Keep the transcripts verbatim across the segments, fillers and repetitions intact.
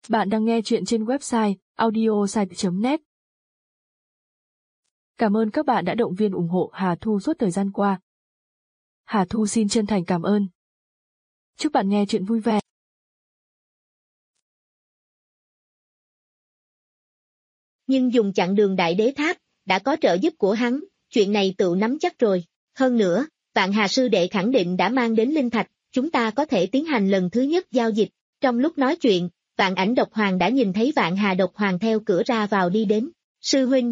Bạn đang nghe chuyện trên website audiosite chấm net. Cảm ơn các bạn đã động viên ủng hộ Hà Thu suốt thời gian qua. Hà Thu xin chân thành cảm ơn. Chúc bạn nghe chuyện vui vẻ. Nhưng dùng chặn đường Đại Đế Tháp, đã có trợ giúp của hắn, chuyện này tự nắm chắc rồi. Hơn nữa, Vạn Hà sư đệ khẳng định đã mang đến linh thạch, chúng ta có thể tiến hành lần thứ nhất giao dịch. Trong lúc nói chuyện, Vạn Ảnh Độc Hoàng đã nhìn thấy Vạn Hà Độc Hoàng theo cửa ra vào đi đến. Sư huynh.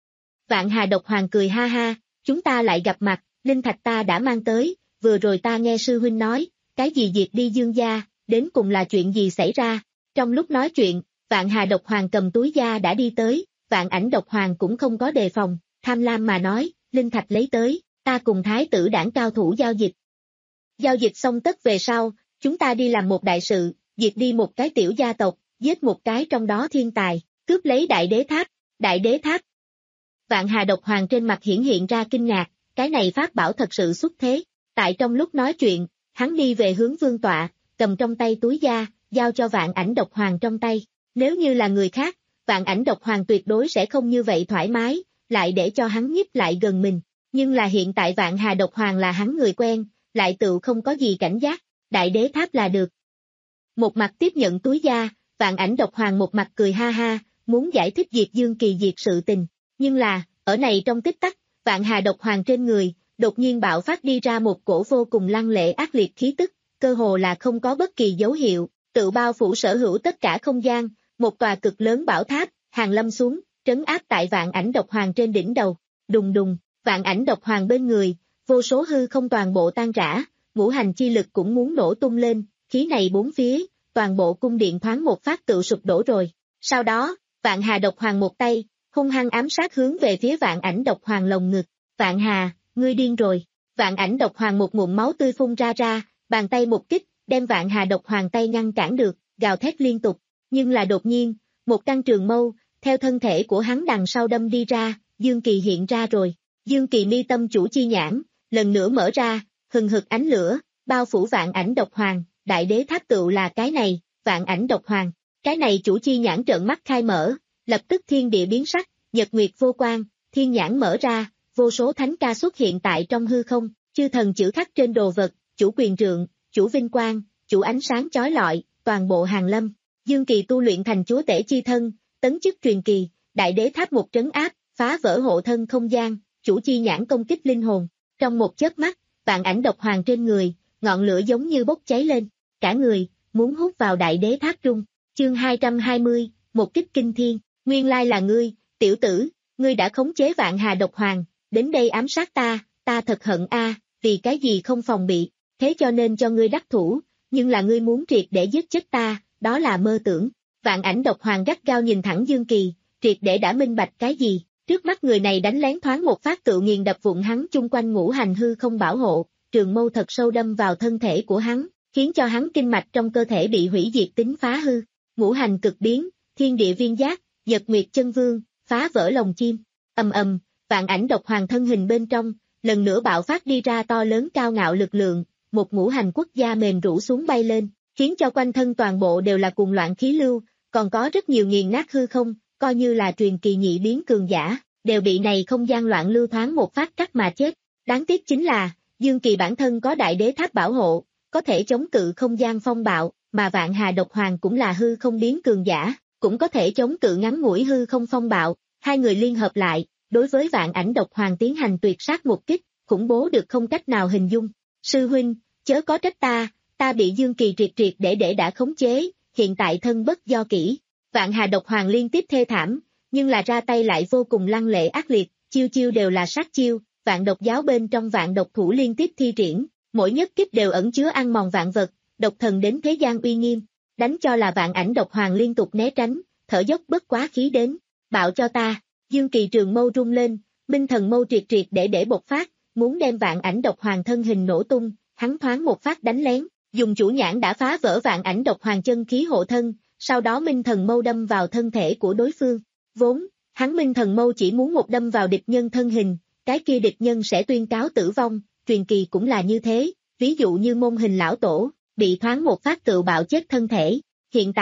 Vạn Hà Độc Hoàng cười ha ha, chúng ta lại gặp mặt, linh thạch ta đã mang tới, vừa rồi ta nghe sư huynh nói, cái gì diệt đi Dương gia, đến cùng là chuyện gì xảy ra. Trong lúc nói chuyện, Vạn Hà Độc Hoàng cầm túi da đã đi tới, Vạn Ảnh Độc Hoàng cũng không có đề phòng, tham lam mà nói, linh thạch lấy tới, ta cùng thái tử đảng cao thủ giao dịch. Giao dịch xong tất về sau, chúng ta đi làm một đại sự, diệt đi một cái tiểu gia tộc, giết một cái trong đó thiên tài, cướp lấy Đại Đế Tháp, Đại Đế Tháp. Vạn Hà Độc Hoàng trên mặt hiển hiện ra kinh ngạc, cái này pháp bảo thật sự xuất thế. Tại trong lúc nói chuyện, hắn đi về hướng vương tọa, cầm trong tay túi da, giao cho Vạn Ảnh Độc Hoàng trong tay. Nếu như là người khác, Vạn Ảnh Độc Hoàng tuyệt đối sẽ không như vậy thoải mái, lại để cho hắn nhích lại gần mình. Nhưng là hiện tại Vạn Hà Độc Hoàng là hắn người quen, lại tự không có gì cảnh giác, Đại Đế Tháp là được. Một mặt tiếp nhận túi da, Vạn Ảnh Độc Hoàng một mặt cười ha ha, muốn giải thích Diệt Dương Kỳ diệt sự tình. Nhưng là, ở này trong tích tắc, Vạn Hà Độc Hoàng trên người, đột nhiên bạo phát đi ra một cổ vô cùng lăng lệ ác liệt khí tức, cơ hồ là không có bất kỳ dấu hiệu, tự bao phủ sở hữu tất cả không gian, một tòa cực lớn bảo tháp, hàng lâm xuống, trấn áp tại Vạn Ảnh Độc Hoàng trên đỉnh đầu. Đùng đùng, Vạn Ảnh Độc Hoàng bên người, vô số hư không toàn bộ tan rã, ngũ hành chi lực cũng muốn nổ tung lên, khí này bốn phía, toàn bộ cung điện thoáng một phát tự sụp đổ rồi. Sau đó, Vạn Hà Độc Hoàng một tay, hung hăng ám sát hướng về phía Vạn Ảnh Độc Hoàng lồng ngực. Vạn Hà, ngươi điên rồi. Vạn Ảnh Độc Hoàng một ngụm máu tươi phun ra ra, bàn tay một kích, đem Vạn Hà Độc Hoàng tay ngăn cản được, gào thét liên tục. Nhưng là đột nhiên, một căn trường mâu, theo thân thể của hắn đằng sau đâm đi ra, Dương Kỳ hiện ra rồi. Dương Kỳ mi tâm chủ chi nhãn, lần nữa mở ra, hừng hực ánh lửa, bao phủ Vạn Ảnh Độc Hoàng, Đại Đế Tháp tựu là cái này, Vạn Ảnh Độc Hoàng. Cái này chủ chi nhãn trợn mắt khai mở, lập tức thiên địa biến sắc, nhật nguyệt vô quang, thiên nhãn mở ra, vô số thánh ca xuất hiện tại trong hư không, chư thần chữ khắc trên đồ vật, chủ quyền trượng, chủ vinh quang, chủ ánh sáng chói lọi, toàn bộ hàng lâm. Dương Kỳ tu luyện thành chúa tể chi thân, tấn chức truyền kỳ, Đại Đế Tháp một trấn áp, phá vỡ hộ thân không gian, chủ chi nhãn công kích linh hồn. Trong một chớp mắt, Vạn Ảnh Độc Hoàng trên người, ngọn lửa giống như bốc cháy lên, cả người, muốn hút vào Đại Đế Tháp trung. Chương hai trăm hai mươi, một kích kinh thiên, nguyên lai là ngươi, tiểu tử, ngươi đã khống chế Vạn Hà Độc Hoàng, đến đây ám sát ta, ta thật hận a, vì cái gì không phòng bị, thế cho nên cho ngươi đắc thủ, nhưng là ngươi muốn triệt để giết chết ta, đó là mơ tưởng. Vạn Ảnh Độc Hoàng gắt gao nhìn thẳng Dương Kỳ, triệt để đã minh bạch cái gì, trước mắt người này đánh lén thoáng một phát tự nghiền đập vụn hắn chung quanh ngũ hành hư không bảo hộ, trường mâu thật sâu đâm vào thân thể của hắn, khiến cho hắn kinh mạch trong cơ thể bị hủy diệt tính phá hư, ngũ hành cực biến, thiên địa viên giác, nhật nguyệt chân vương, phá vỡ lồng chim, ầm ầm, Vạn Ảnh Độc Hoàng thân hình bên trong, lần nữa bạo phát đi ra to lớn cao ngạo lực lượng, một ngũ hành quốc gia mềm rũ xuống bay lên, khiến cho quanh thân toàn bộ đều là cuồng loạn khí lưu, còn có rất nhiều nghiền nát hư không, coi như là truyền kỳ nhị biến cường giả, đều bị này không gian loạn lưu thoáng một phát cắt mà chết. Đáng tiếc chính là, Dương Kỳ bản thân có Đại Đế Tháp bảo hộ, có thể chống cự không gian phong bạo, mà Vạn Hà Độc Hoàng cũng là hư không biến cường giả, cũng có thể chống cự ngắn ngủi hư không phong bạo, hai người liên hợp lại, đối với Vạn Ảnh Độc Hoàng tiến hành tuyệt sát một kích, khủng bố được không cách nào hình dung. Sư huynh, chớ có trách ta, ta bị Dương Kỳ triệt triệt để để đã khống chế, hiện tại thân bất do kỷ. Vạn Hà Độc Hoàng liên tiếp thê thảm, nhưng là ra tay lại vô cùng lăng lệ ác liệt, chiêu chiêu đều là sát chiêu, vạn độc giáo bên trong vạn độc thủ liên tiếp thi triển, mỗi nhất kích đều ẩn chứa ăn mòn vạn vật, độc thần đến thế gian uy nghiêm, đánh cho là Vạn Ảnh Độc Hoàng liên tục né tránh, thở dốc bất quá khí đến, bạo cho ta. Dương Kỳ trường mâu rung lên, minh thần mâu triệt triệt để để bộc phát, muốn đem Vạn Ảnh Độc Hoàng thân hình nổ tung, hắn thoáng một phát đánh lén, dùng chủ nhãn đã phá vỡ Vạn Ảnh Độc Hoàng chân khí hộ thân, sau đó minh thần mâu đâm vào thân thể của đối phương. Vốn, hắn minh thần mâu chỉ muốn một đâm vào địch nhân thân hình, cái kia địch nhân sẽ tuyên cáo tử vong, truyền kỳ cũng là như thế, ví dụ như môn hình lão tổ, bị thoáng một phát tự bạo chết thân thể. Hiện tại,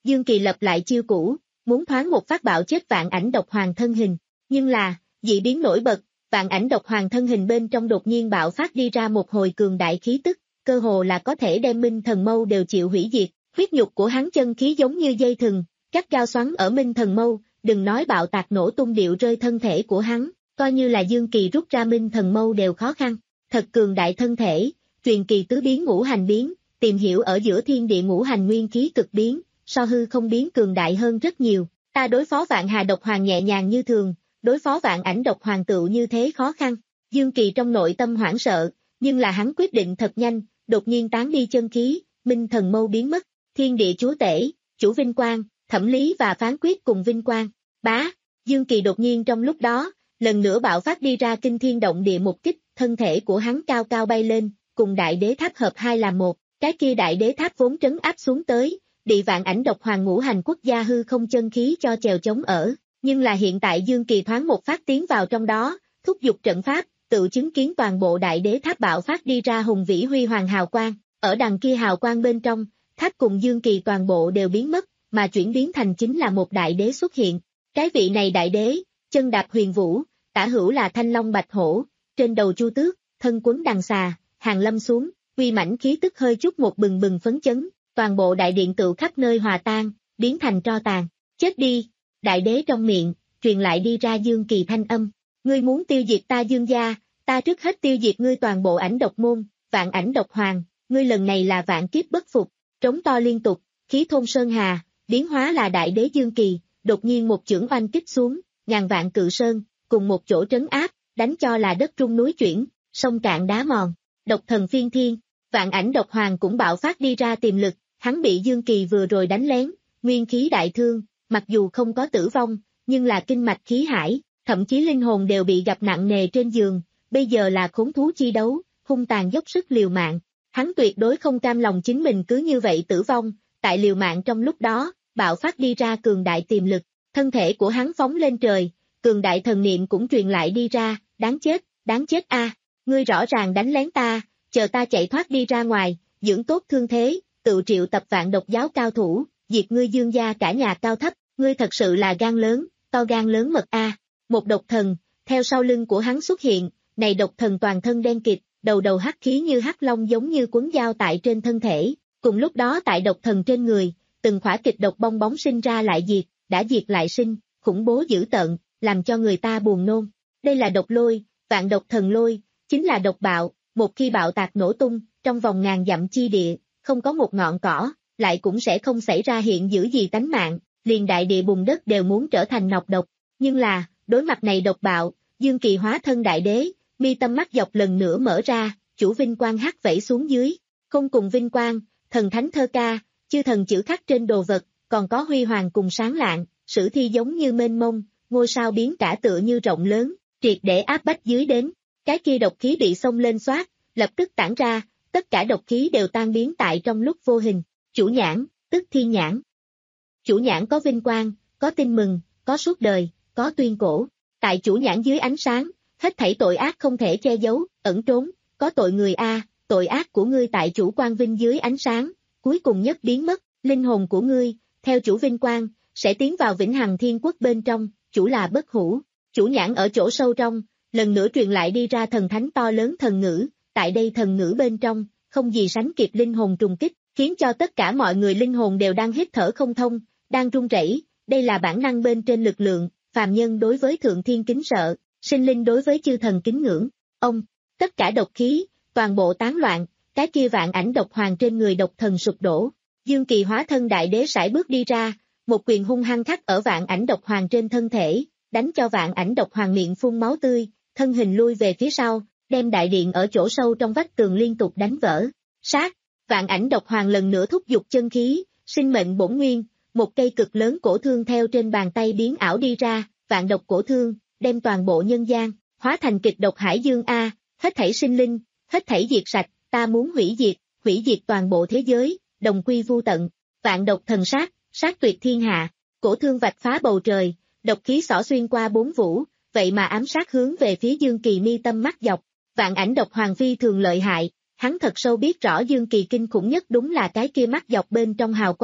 Dương Kỳ lập lại chiêu cũ, muốn thoáng một phát bạo chết vạn ảnh độc hoàng thân hình. Nhưng là, dị biến nổi bật, vạn ảnh độc hoàng thân hình bên trong đột nhiên bạo phát đi ra một hồi cường đại khí tức, cơ hồ là có thể đem Minh Thần Mâu đều chịu hủy diệt, huyết nhục của hắn chân khí giống như dây thừng, cắt gao xoắn ở Minh Thần Mâu, đừng nói bạo tạc nổ tung điệu rơi thân thể của hắn, coi như là Dương Kỳ rút ra Minh Thần Mâu đều khó khăn. Thật cường đại thân thể, truyền kỳ tứ biến ngũ hành biến, tìm hiểu ở giữa thiên địa ngũ hành nguyên khí cực biến, so hư không biến cường đại hơn rất nhiều. Ta đối phó vạn hà độc hoàng nhẹ nhàng như thường, đối phó vạn ảnh độc hoàng tựu như thế khó khăn. Dương Kỳ trong nội tâm hoảng sợ, nhưng là hắn quyết định thật nhanh, đột nhiên tán đi chân khí, Minh Thần Mâu biến mất, thiên địa chúa tể, chủ vinh quang, thẩm lý và phán quyết cùng vinh quang. Bá, Dương Kỳ đột nhiên trong lúc đó, lần nữa bạo phát đi ra kinh thiên động địa một kích, thân thể của hắn cao cao bay lên, cùng đại đế tháp hợp hai làm một, cái kia đại đế tháp vốn trấn áp xuống tới, bị vạn ảnh độc hoàng ngũ hành quốc gia hư không chân khí cho chèo chống ở, nhưng là hiện tại Dương Kỳ thoáng một phát tiến vào trong đó, thúc giục trận pháp, tự chứng kiến toàn bộ đại đế tháp bạo phát đi ra hùng vĩ huy hoàng hào quang, ở đằng kia hào quang bên trong, tháp cùng Dương Kỳ toàn bộ đều biến mất, mà chuyển biến thành chính là một đại đế xuất hiện. Cái vị này đại đế, chân đạp huyền vũ, tả hữu là thanh long bạch hổ, trên đầu chu tước, thân quấn đằng xà, hàng lâm xuống, uy mãnh khí tức hơi chút một bừng bừng phấn chấn, toàn bộ đại điện tựu khắp nơi hòa tan, biến thành tro tàn. Chết đi! Đại đế trong miệng, truyền lại đi ra Dương Kỳ thanh âm. Ngươi muốn tiêu diệt ta Dương gia, ta trước hết tiêu diệt ngươi toàn bộ ảnh độc môn, vạn ảnh độc hoàng, ngươi lần này là vạn kiếp bất phục, trống to liên tục, khí thôn sơn hà, biến hóa là đại đế Dương Kỳ, đột nhiên một chưởng oanh kích xuống, ngàn vạn cự sơn, cùng một chỗ trấn áp, đánh cho là đất rung núi chuyển, sông cạn đá mòn, độc thần phiên thiên, vạn ảnh độc hoàng cũng bạo phát đi ra tiềm lực, hắn bị Dương Kỳ vừa rồi đánh lén, nguyên khí đại thương, mặc dù không có tử vong, nhưng là kinh mạch khí hải, thậm chí linh hồn đều bị gặp nặng nề trên giường, bây giờ là khốn thú chi đấu, hung tàn dốc sức liều mạng, hắn tuyệt đối không cam lòng chính mình cứ như vậy tử vong, tại liều mạng trong lúc đó, bạo phát đi ra cường đại tiềm lực, thân thể của hắn phóng lên trời, cường đại thần niệm cũng truyền lại đi ra, đáng chết, đáng chết a, ngươi rõ ràng đánh lén ta, chờ ta chạy thoát đi ra ngoài, dưỡng tốt thương thế, tự triệu tập vạn độc giáo cao thủ, diệt ngươi Dương gia cả nhà cao thấp, ngươi thật sự là gan lớn, to gan lớn mật a. Một độc thần, theo sau lưng của hắn xuất hiện, này độc thần toàn thân đen kịt, đầu đầu hắc khí như hắc long giống như quấn dao tại trên thân thể, cùng lúc đó tại độc thần trên người, từng khỏa kịch độc bong bóng sinh ra lại diệt, đã diệt lại sinh, khủng bố dữ tợn, làm cho người ta buồn nôn. Đây là độc lôi, vạn độc thần lôi, chính là độc bạo, một khi bạo tạc nổ tung, trong vòng ngàn dặm chi địa, không có một ngọn cỏ, lại cũng sẽ không xảy ra hiện giữ gì tánh mạng, liền đại địa bùn đất đều muốn trở thành nọc độc. Nhưng là, đối mặt này độc bạo, Dương Kỳ hóa thân đại đế, mi tâm mắt dọc lần nữa mở ra, chủ vinh quang hắt vẩy xuống dưới, không cùng vinh quang, thần thánh thơ ca, chư thần chữ khắc trên đồ vật, còn có huy hoàng cùng sáng lạng, sử thi giống như mênh mông, ngôi sao biến cả tựa như rộng lớn, triệt để áp bách dưới đến, cái kia độc khí bị xông lên xoát, lập tức tản ra, tất cả độc khí đều tan biến tại trong lúc vô hình, chủ nhãn, tức thiên nhãn. Chủ nhãn có vinh quang, có tin mừng, có suốt đời, có tuyên cổ, tại chủ nhãn dưới ánh sáng, hết thảy tội ác không thể che giấu, ẩn trốn, có tội người a, tội ác của ngươi tại chủ quang vinh dưới ánh sáng, cuối cùng nhất biến mất, linh hồn của ngươi, theo chủ vinh quang, sẽ tiến vào vĩnh hằng thiên quốc bên trong, chủ là bất hủ, chủ nhãn ở chỗ sâu trong, lần nữa truyền lại đi ra thần thánh to lớn thần ngữ, tại đây thần ngữ bên trong, không gì sánh kịp linh hồn trùng kích, khiến cho tất cả mọi người linh hồn đều đang hít thở không thông, đang run rẩy, đây là bản năng bên trên lực lượng, phàm nhân đối với thượng thiên kính sợ, sinh linh đối với chư thần kính ngưỡng, ông, tất cả độc khí, toàn bộ tán loạn, cái kia vạn ảnh độc hoàng trên người độc thần sụp đổ, Dương Kỳ hóa thân đại đế sải bước đi ra, một quyền hung hăng khắc ở vạn ảnh độc hoàng trên thân thể, đánh cho vạn ảnh độc hoàng miệng phun máu tươi, thân hình lui về phía sau, đem đại điện ở chỗ sâu trong vách tường liên tục đánh vỡ. Sát, vạn ảnh độc hoàng lần nữa thúc giục chân khí, sinh mệnh bổn nguyên, một cây cực lớn cổ thương theo trên bàn tay biến ảo đi ra, vạn độc cổ thương, đem toàn bộ nhân gian, hóa thành kịch độc hải dương A, hết thảy sinh linh, hết thảy diệt sạch, ta muốn hủy diệt, hủy diệt toàn bộ thế giới, đồng quy vu tận, vạn độc thần sát, sát tuyệt thiên hạ, cổ thương vạch phá bầu trời, độc khí xỏ xuyên qua bốn vũ, vậy mà ám sát hướng về phía Dương Kỳ mi tâm mắt dọc, vạn ảnh độc hoàng phi thường lợi hại, hắn thật sâu biết rõ Dương Kỳ kinh khủng nhất đúng là cái kia mắt dọc bên trong hào quang,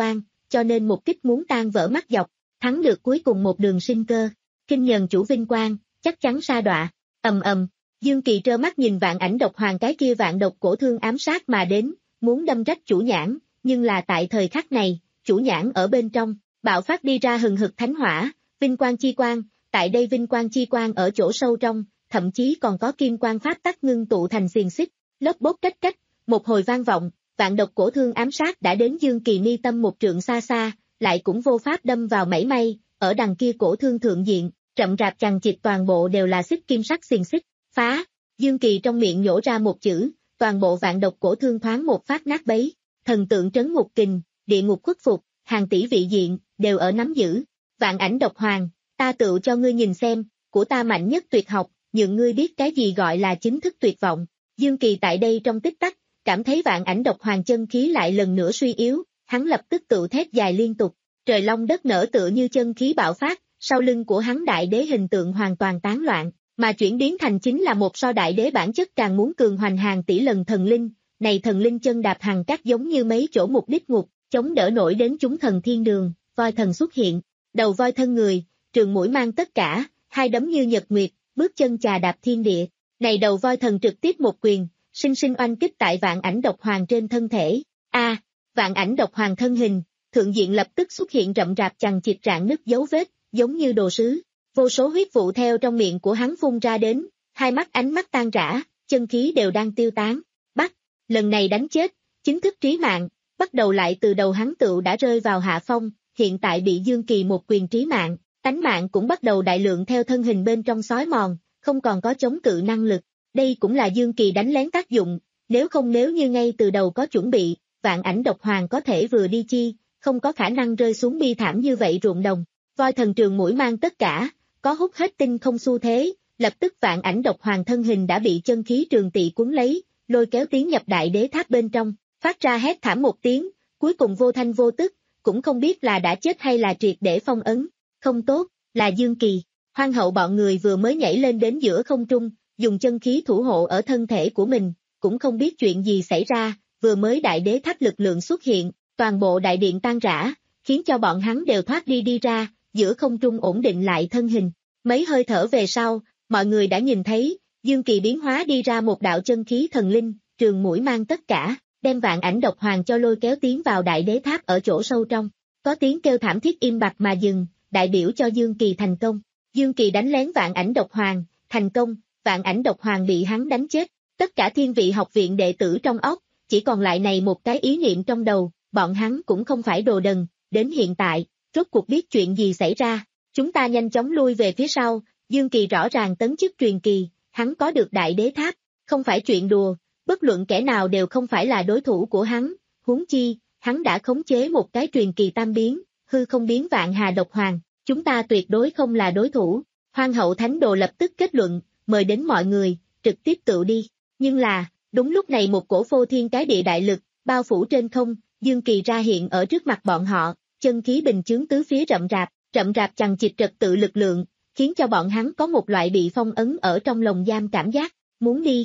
cho nên một kích muốn tan vỡ mắt dọc, thắng được cuối cùng một đường sinh cơ. Kinh nhờn chủ vinh quang, chắc chắn sa đọa. Ầm ầm, Dương Kỳ trơ mắt nhìn vạn ảnh độc hoàng cái kia vạn độc cổ thương ám sát mà đến, muốn đâm rách chủ nhãn, nhưng là tại thời khắc này, chủ nhãn ở bên trong, bạo phát đi ra hừng hực thánh hỏa, vinh quang chi quang, tại đây vinh quang chi quang ở chỗ sâu trong, thậm chí còn có kim quang pháp tắc ngưng tụ thành xiềng xích, lớp bốt cách cách, một hồi vang vọng, vạn độc cổ thương ám sát đã đến Dương Kỳ mi tâm một trượng xa xa, lại cũng vô pháp đâm vào mảy may, ở đằng kia cổ thương thượng diện, rậm rạp chằng chịt toàn bộ đều là xích kim sắc xiềng xích, phá, Dương Kỳ trong miệng nhổ ra một chữ, toàn bộ vạn độc cổ thương thoáng một phát nát bấy, thần tượng trấn ngục kình, địa ngục khuất phục, hàng tỷ vị diện, đều ở nắm giữ, vạn ảnh độc hoàng, ta tựu cho ngươi nhìn xem, của ta mạnh nhất tuyệt học, nhượng ngươi biết cái gì gọi là chính thức tuyệt vọng. Dương Kỳ tại đây trong tích tắc, cảm thấy vạn ảnh độc hoàng chân khí lại lần nữa suy yếu, hắn lập tức tự thét dài liên tục, trời long đất nở tựa như chân khí bạo phát, sau lưng của hắn đại đế hình tượng hoàn toàn tán loạn, mà chuyển biến thành chính là một so đại đế bản chất càng muốn cường hoành hàng tỷ lần thần linh, này thần linh chân đạp hàng cát giống như mấy chỗ mục đích ngục, chống đỡ nổi đến chúng thần thiên đường, voi thần xuất hiện, đầu voi thân người, trường mũi mang tất cả, hai đấm như nhật nguyệt, bước chân chà đạp thiên địa, này đầu voi thần trực tiếp một quyền, sinh sinh oanh kích tại vạn ảnh độc hoàng trên thân thể, a vạn ảnh độc hoàng thân hình, thượng diện lập tức xuất hiện rậm rạp chằng chịt rạn nứt dấu vết, giống như đồ sứ, vô số huyết vụ theo trong miệng của hắn phun ra đến, hai mắt ánh mắt tan rã, chân khí đều đang tiêu tán, bắt, lần này đánh chết, chính thức trí mạng, bắt đầu lại từ đầu hắn tựu đã rơi vào hạ phong, hiện tại bị Dương Kỳ một quyền trí mạng, tánh mạng cũng bắt đầu đại lượng theo thân hình bên trong xói mòn, không còn có chống cự năng lực, đây cũng là Dương Kỳ đánh lén tác dụng, nếu không nếu như ngay từ đầu có chuẩn bị, vạn ảnh độc hoàng có thể vừa đi chi, không có khả năng rơi xuống bi thảm như vậy ruộng đồng, voi thần trường mũi mang tất cả, có hút hết tinh không xu thế, lập tức vạn ảnh độc hoàng thân hình đã bị chân khí trường tị cuốn lấy, lôi kéo tiến nhập đại đế tháp bên trong, phát ra hét thảm một tiếng, cuối cùng vô thanh vô tức, cũng không biết là đã chết hay là triệt để phong ấn, không tốt, là Dương Kỳ, hoang hậu bọn người vừa mới nhảy lên đến giữa không trung, dùng chân khí thủ hộ ở thân thể của mình, cũng không biết chuyện gì xảy ra, vừa mới đại đế tháp lực lượng xuất hiện, toàn bộ đại điện tan rã, khiến cho bọn hắn đều thoát đi đi ra, giữa không trung ổn định lại thân hình. Mấy hơi thở về sau, mọi người đã nhìn thấy, Dương Kỳ biến hóa đi ra một đạo chân khí thần linh, trường mũi mang tất cả, đem vạn ảnh độc hoàng cho lôi kéo tiến vào đại đế tháp ở chỗ sâu trong. Có tiếng kêu thảm thiết im bặt mà dừng, đại biểu cho Dương Kỳ thành công. Dương Kỳ đánh lén vạn ảnh độc hoàng, thành công, vạn ảnh độc hoàng bị hắn đánh chết. Tất cả thiên vị học viện đệ tử trong óc, chỉ còn lại này một cái ý niệm trong đầu, bọn hắn cũng không phải đồ đần, đến hiện tại, rốt cuộc biết chuyện gì xảy ra. Chúng ta nhanh chóng lui về phía sau, Dương Kỳ rõ ràng tấn chức truyền kỳ, hắn có được đại đế tháp, không phải chuyện đùa, bất luận kẻ nào đều không phải là đối thủ của hắn, huống chi, hắn đã khống chế một cái truyền kỳ tam biến, hư không biến vạn hà độc hoàng, chúng ta tuyệt đối không là đối thủ. Hoang hậu thánh đồ lập tức kết luận, mời đến mọi người, trực tiếp tự đi, nhưng là, đúng lúc này một cổ phô thiên cái địa đại lực, bao phủ trên không, Dương Kỳ ra hiện ở trước mặt bọn họ, chân khí bình chướng tứ phía rậm rạp, rậm rạp chằng chịt trật tự lực lượng, khiến cho bọn hắn có một loại bị phong ấn ở trong lồng giam cảm giác, muốn đi.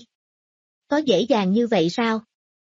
Có dễ dàng như vậy sao?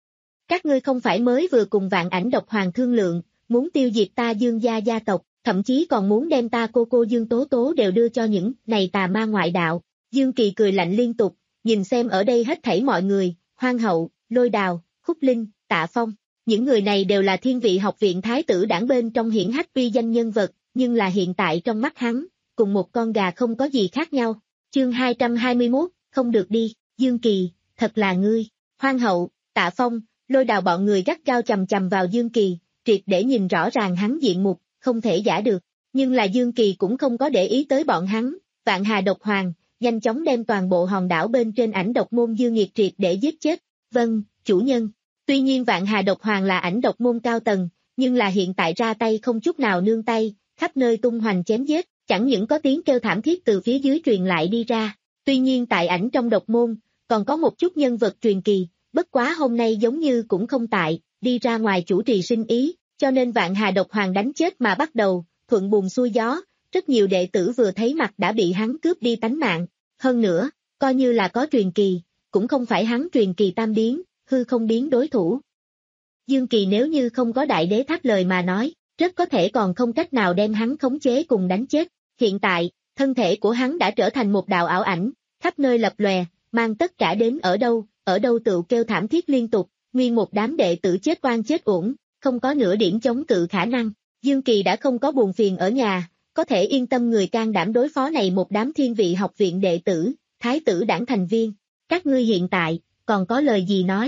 Các ngươi không phải mới vừa cùng vạn ảnh độc hoàng thương lượng, muốn tiêu diệt ta Dương gia gia tộc, thậm chí còn muốn đem ta cô cô Dương Tố Tố đều đưa cho những này tà ma ngoại đạo. Dương Kỳ cười lạnh liên tục, nhìn xem ở đây hết thảy mọi người, Hoang hậu, Lôi Đào, Khúc Linh, Tạ Phong, những người này đều là thiên vị học viện thái tử đảng bên trong hiển hách uy danh nhân vật, nhưng là hiện tại trong mắt hắn, cùng một con gà không có gì khác nhau. Chương hai trăm hai mươi mốt, không được đi, Dương Kỳ, thật là ngươi. Hoang hậu, Tạ Phong, Lôi Đào bọn người gắt gao chầm chầm vào Dương Kỳ, triệt để nhìn rõ ràng hắn diện mục, không thể giả được. Nhưng là Dương Kỳ cũng không có để ý tới bọn hắn, vạn hà độc hoàng, nhanh chóng đem toàn bộ hòn đảo bên trên ảnh độc môn Dương Nghiệt triệt để giết chết. Vâng, chủ nhân. Tuy nhiên vạn hà độc hoàng là ảnh độc môn cao tầng, nhưng là hiện tại ra tay không chút nào nương tay, khắp nơi tung hoành chém giết, chẳng những có tiếng kêu thảm thiết từ phía dưới truyền lại đi ra. Tuy nhiên tại ảnh trong độc môn, còn có một chút nhân vật truyền kỳ, bất quá hôm nay giống như cũng không tại, đi ra ngoài chủ trì sinh ý, cho nên vạn hà độc hoàng đánh chết mà bắt đầu, thuận buồm xuôi gió, rất nhiều đệ tử vừa thấy mặt đã bị hắn cướp đi tánh mạng. Hơn nữa, coi như là có truyền kỳ, cũng không phải hắn truyền kỳ tam biến, hư không biến đối thủ. Dương Kỳ nếu như không có đại đế tháp lời mà nói, rất có thể còn không cách nào đem hắn khống chế cùng đánh chết. Hiện tại, thân thể của hắn đã trở thành một đạo ảo ảnh, khắp nơi lập lòe, mang tất cả đến ở đâu, ở đâu tựu kêu thảm thiết liên tục, nguyên một đám đệ tử chết oan chết uổng, không có nửa điểm chống cự khả năng. Dương Kỳ đã không có buồn phiền ở nhà, có thể yên tâm người can đảm đối phó này một đám thiên vị học viện đệ tử, thái tử đảng thành viên. Các ngươi hiện tại, còn có lời gì nói?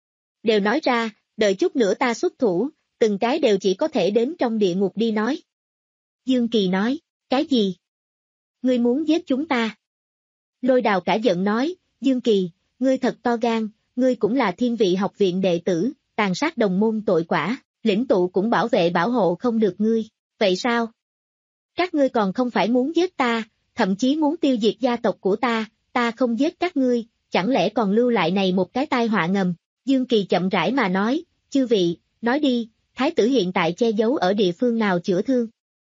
Đều nói ra, đợi chút nữa ta xuất thủ, từng cái đều chỉ có thể đến trong địa ngục đi nói. Dương Kỳ nói, cái gì? Ngươi muốn giết chúng ta? Lôi Đào cả giận nói, Dương Kỳ, ngươi thật to gan, ngươi cũng là thiên vị học viện đệ tử, tàn sát đồng môn tội quả, lĩnh tụ cũng bảo vệ bảo hộ không được ngươi, vậy sao? Các ngươi còn không phải muốn giết ta, thậm chí muốn tiêu diệt gia tộc của ta, ta không giết các ngươi, chẳng lẽ còn lưu lại này một cái tai họa ngầm? Dương Kỳ chậm rãi mà nói, chư vị, nói đi, thái tử hiện tại che giấu ở địa phương nào chữa thương?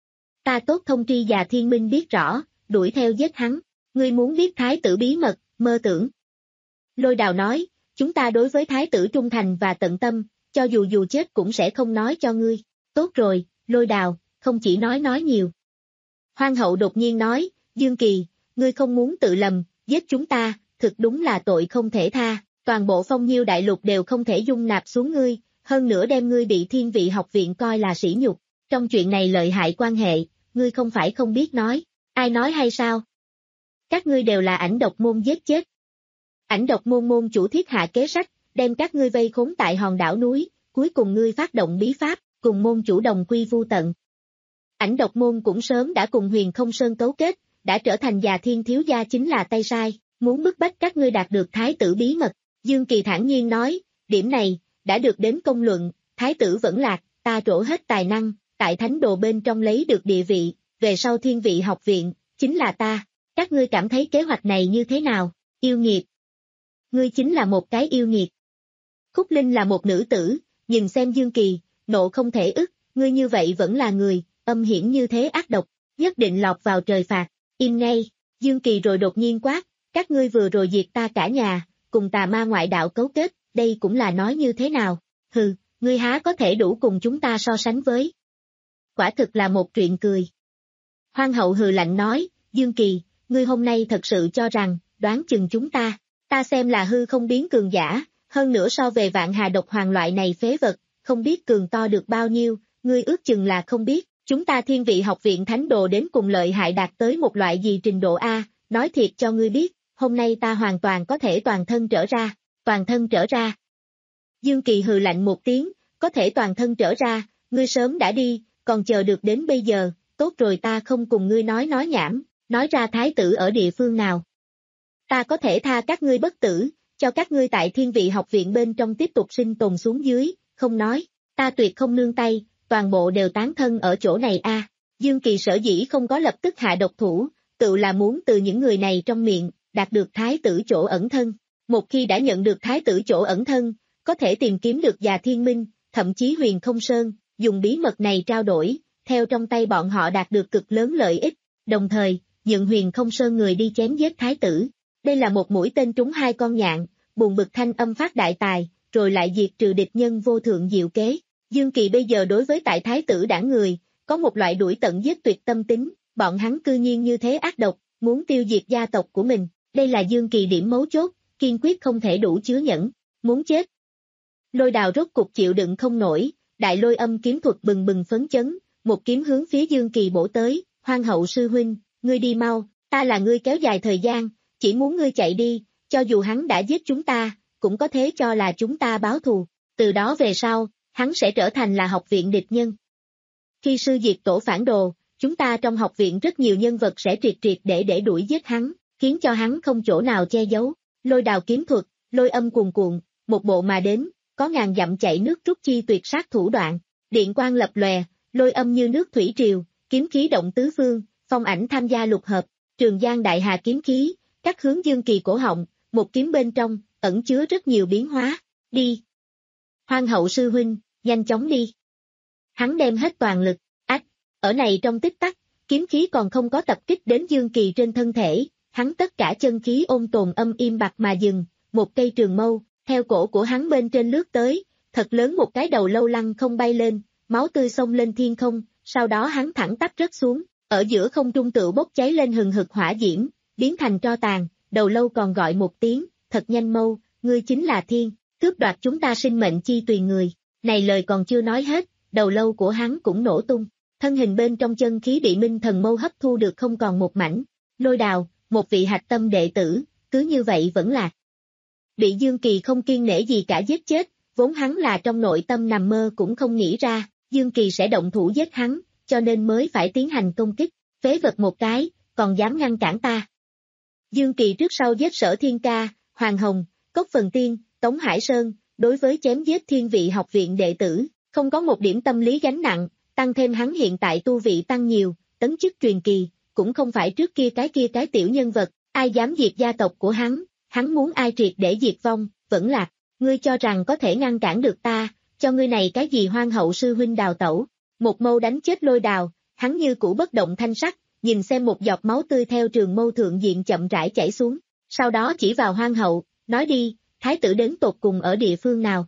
Ta tốt thông tri và thiên minh biết rõ, đuổi theo giết hắn, ngươi muốn biết thái tử bí mật, mơ tưởng. Lôi Đào nói, chúng ta đối với thái tử trung thành và tận tâm, cho dù dù chết cũng sẽ không nói cho ngươi. Tốt rồi, Lôi Đào, không chỉ nói nói nhiều. Hoang hậu đột nhiên nói, Dương Kỳ, ngươi không muốn tự lầm, giết chúng ta, thực đúng là tội không thể tha, toàn bộ Phong Nhiêu đại lục đều không thể dung nạp xuống ngươi, hơn nữa đem ngươi bị thiên vị học viện coi là sỉ nhục. Trong chuyện này lợi hại quan hệ, ngươi không phải không biết nói, ai nói hay sao? Các ngươi đều là ảnh độc môn giết chết. Ảnh độc môn môn chủ thiết hạ kế sách, đem các ngươi vây khốn tại hòn đảo núi, cuối cùng ngươi phát động bí pháp, cùng môn chủ đồng quy vu tận. Ảnh độc môn cũng sớm đã cùng Huyền Không Sơn cấu kết, đã trở thành già thiên thiếu gia chính là tay sai, muốn bức bách các ngươi đạt được thái tử bí mật. Dương Kỳ thản nhiên nói, điểm này, đã được đến công luận, thái tử vẫn lạc, ta trổ hết tài năng, tại thánh đồ bên trong lấy được địa vị, về sau thiên vị học viện, chính là ta. Các ngươi cảm thấy kế hoạch này như thế nào? Yêu nghiệt. Ngươi chính là một cái yêu nghiệt. Khúc Linh là một nữ tử, nhìn xem Dương Kỳ, nộ không thể ức, ngươi như vậy vẫn là người, âm hiểm như thế ác độc, nhất định lọt vào trời phạt, im ngay. Dương Kỳ rồi đột nhiên quát, các ngươi vừa rồi diệt ta cả nhà, cùng tà ma ngoại đạo cấu kết, đây cũng là nói như thế nào? Hừ, ngươi há có thể đủ cùng chúng ta so sánh với? Quả thực là một chuyện cười. Hoang hậu hừ lạnh nói, Dương Kỳ, ngươi hôm nay thật sự cho rằng, đoán chừng chúng ta, ta xem là hư không biến cường giả, hơn nữa so về Vạn Hà độc hoàng loại này phế vật, không biết cường to được bao nhiêu, ngươi ước chừng là không biết, chúng ta thiên vị học viện thánh đồ đến cùng lợi hại đạt tới một loại gì trình độ A, nói thiệt cho ngươi biết, hôm nay ta hoàn toàn có thể toàn thân trở ra, toàn thân trở ra. Dương Kỳ hừ lạnh một tiếng, có thể toàn thân trở ra, ngươi sớm đã đi, còn chờ được đến bây giờ, tốt rồi ta không cùng ngươi nói nói nhảm, nói ra thái tử ở địa phương nào. Ta có thể tha các ngươi bất tử, cho các ngươi tại thiên vị học viện bên trong tiếp tục sinh tồn xuống dưới, không nói, ta tuyệt không nương tay, toàn bộ đều tán thân ở chỗ này a. Dương Kỳ sở dĩ không có lập tức hạ độc thủ, tự là muốn từ những người này trong miệng, đạt được thái tử chỗ ẩn thân. Một khi đã nhận được thái tử chỗ ẩn thân, có thể tìm kiếm được già thiên minh, thậm chí Huyền Không Sơn, dùng bí mật này trao đổi, theo trong tay bọn họ đạt được cực lớn lợi ích, đồng thời, nhượng Huyền Không Sơn người đi chém giết thái tử. Đây là một mũi tên trúng hai con nhạn, buồn bực thanh âm phát đại tài, rồi lại diệt trừ địch nhân vô thượng diệu kế. Dương Kỳ bây giờ đối với tại thái tử đảng người, có một loại đuổi tận giết tuyệt tâm tính, bọn hắn cư nhiên như thế ác độc, muốn tiêu diệt gia tộc của mình, đây là Dương Kỳ điểm mấu chốt, kiên quyết không thể đủ chứa nhẫn, muốn chết. Lôi Đào rốt cục chịu đựng không nổi, đại lôi âm kiếm thuật bừng bừng phấn chấn, một kiếm hướng phía Dương Kỳ bổ tới, Hoang hậu sư huynh, ngươi đi mau, ta là ngươi kéo dài thời gian, chỉ muốn ngươi chạy đi, cho dù hắn đã giết chúng ta, cũng có thế cho là chúng ta báo thù, từ đó về sau, hắn sẽ trở thành là học viện địch nhân. Khi sư diệt tổ phản đồ, chúng ta trong học viện rất nhiều nhân vật sẽ triệt triệt để để đuổi giết hắn, khiến cho hắn không chỗ nào che giấu. Lôi Đào kiếm thuật, lôi âm cuồn cuộn, một bộ mà đến, có ngàn dặm chạy nước rút chi tuyệt sát thủ đoạn, điện quang lập lòe, lôi âm như nước thủy triều, kiếm khí động tứ phương, phong ảnh tham gia lục hợp, Trường Giang đại hà kiếm khí, cắt hướng Dương Kỳ cổ họng, một kiếm bên trong, ẩn chứa rất nhiều biến hóa, đi. Hoang hậu sư huynh, nhanh chóng đi. Hắn đem hết toàn lực, ách, ở này trong tích tắc, kiếm khí còn không có tập kích đến Dương Kỳ trên thân thể, hắn tất cả chân khí ôn tồn âm im bặt mà dừng, một cây trường mâu, theo cổ của hắn bên trên lướt tới, thật lớn một cái đầu lâu lăng không bay lên, máu tươi xông lên thiên không, sau đó hắn thẳng tắp rớt xuống, ở giữa không trung tựu bốc cháy lên hừng hực hỏa diễm, biến thành tro tàn, đầu lâu còn gọi một tiếng, thật nhanh Mâu, ngươi chính là thiên, cướp đoạt chúng ta sinh mệnh chi tùy người, này lời còn chưa nói hết, đầu lâu của hắn cũng nổ tung, thân hình bên trong chân khí bị Minh Thần Mâu hấp thu được không còn một mảnh, Lôi Đào, một vị hạch tâm đệ tử, cứ như vậy vẫn lạc. Bị Dương Kỳ không kiêng nể gì cả giết chết, vốn hắn là trong nội tâm nằm mơ cũng không nghĩ ra, Dương Kỳ sẽ động thủ giết hắn, cho nên mới phải tiến hành công kích, phế vật một cái, còn dám ngăn cản ta. Dương Kỳ trước sau giết Sở Thiên Ca, Hoàng Hồng, Cốc Phần Tiên, Tống Hải Sơn, đối với chém giết thiên vị học viện đệ tử, không có một điểm tâm lý gánh nặng, tăng thêm hắn hiện tại tu vị tăng nhiều, tấn chức truyền kỳ, cũng không phải trước kia cái kia cái tiểu nhân vật, ai dám diệt gia tộc của hắn, hắn muốn ai triệt để diệt vong, vẫn lạc, ngươi cho rằng có thể ngăn cản được ta, cho ngươi này cái gì hoang hậu sư huynh đào tẩu, một mâu đánh chết Lôi Đào, hắn như cũ bất động thanh sắc, nhìn xem một giọt máu tươi theo trường mâu thượng diện chậm rãi chảy xuống, sau đó chỉ vào hoang hậu, nói đi, thái tử đến tột cùng ở địa phương nào.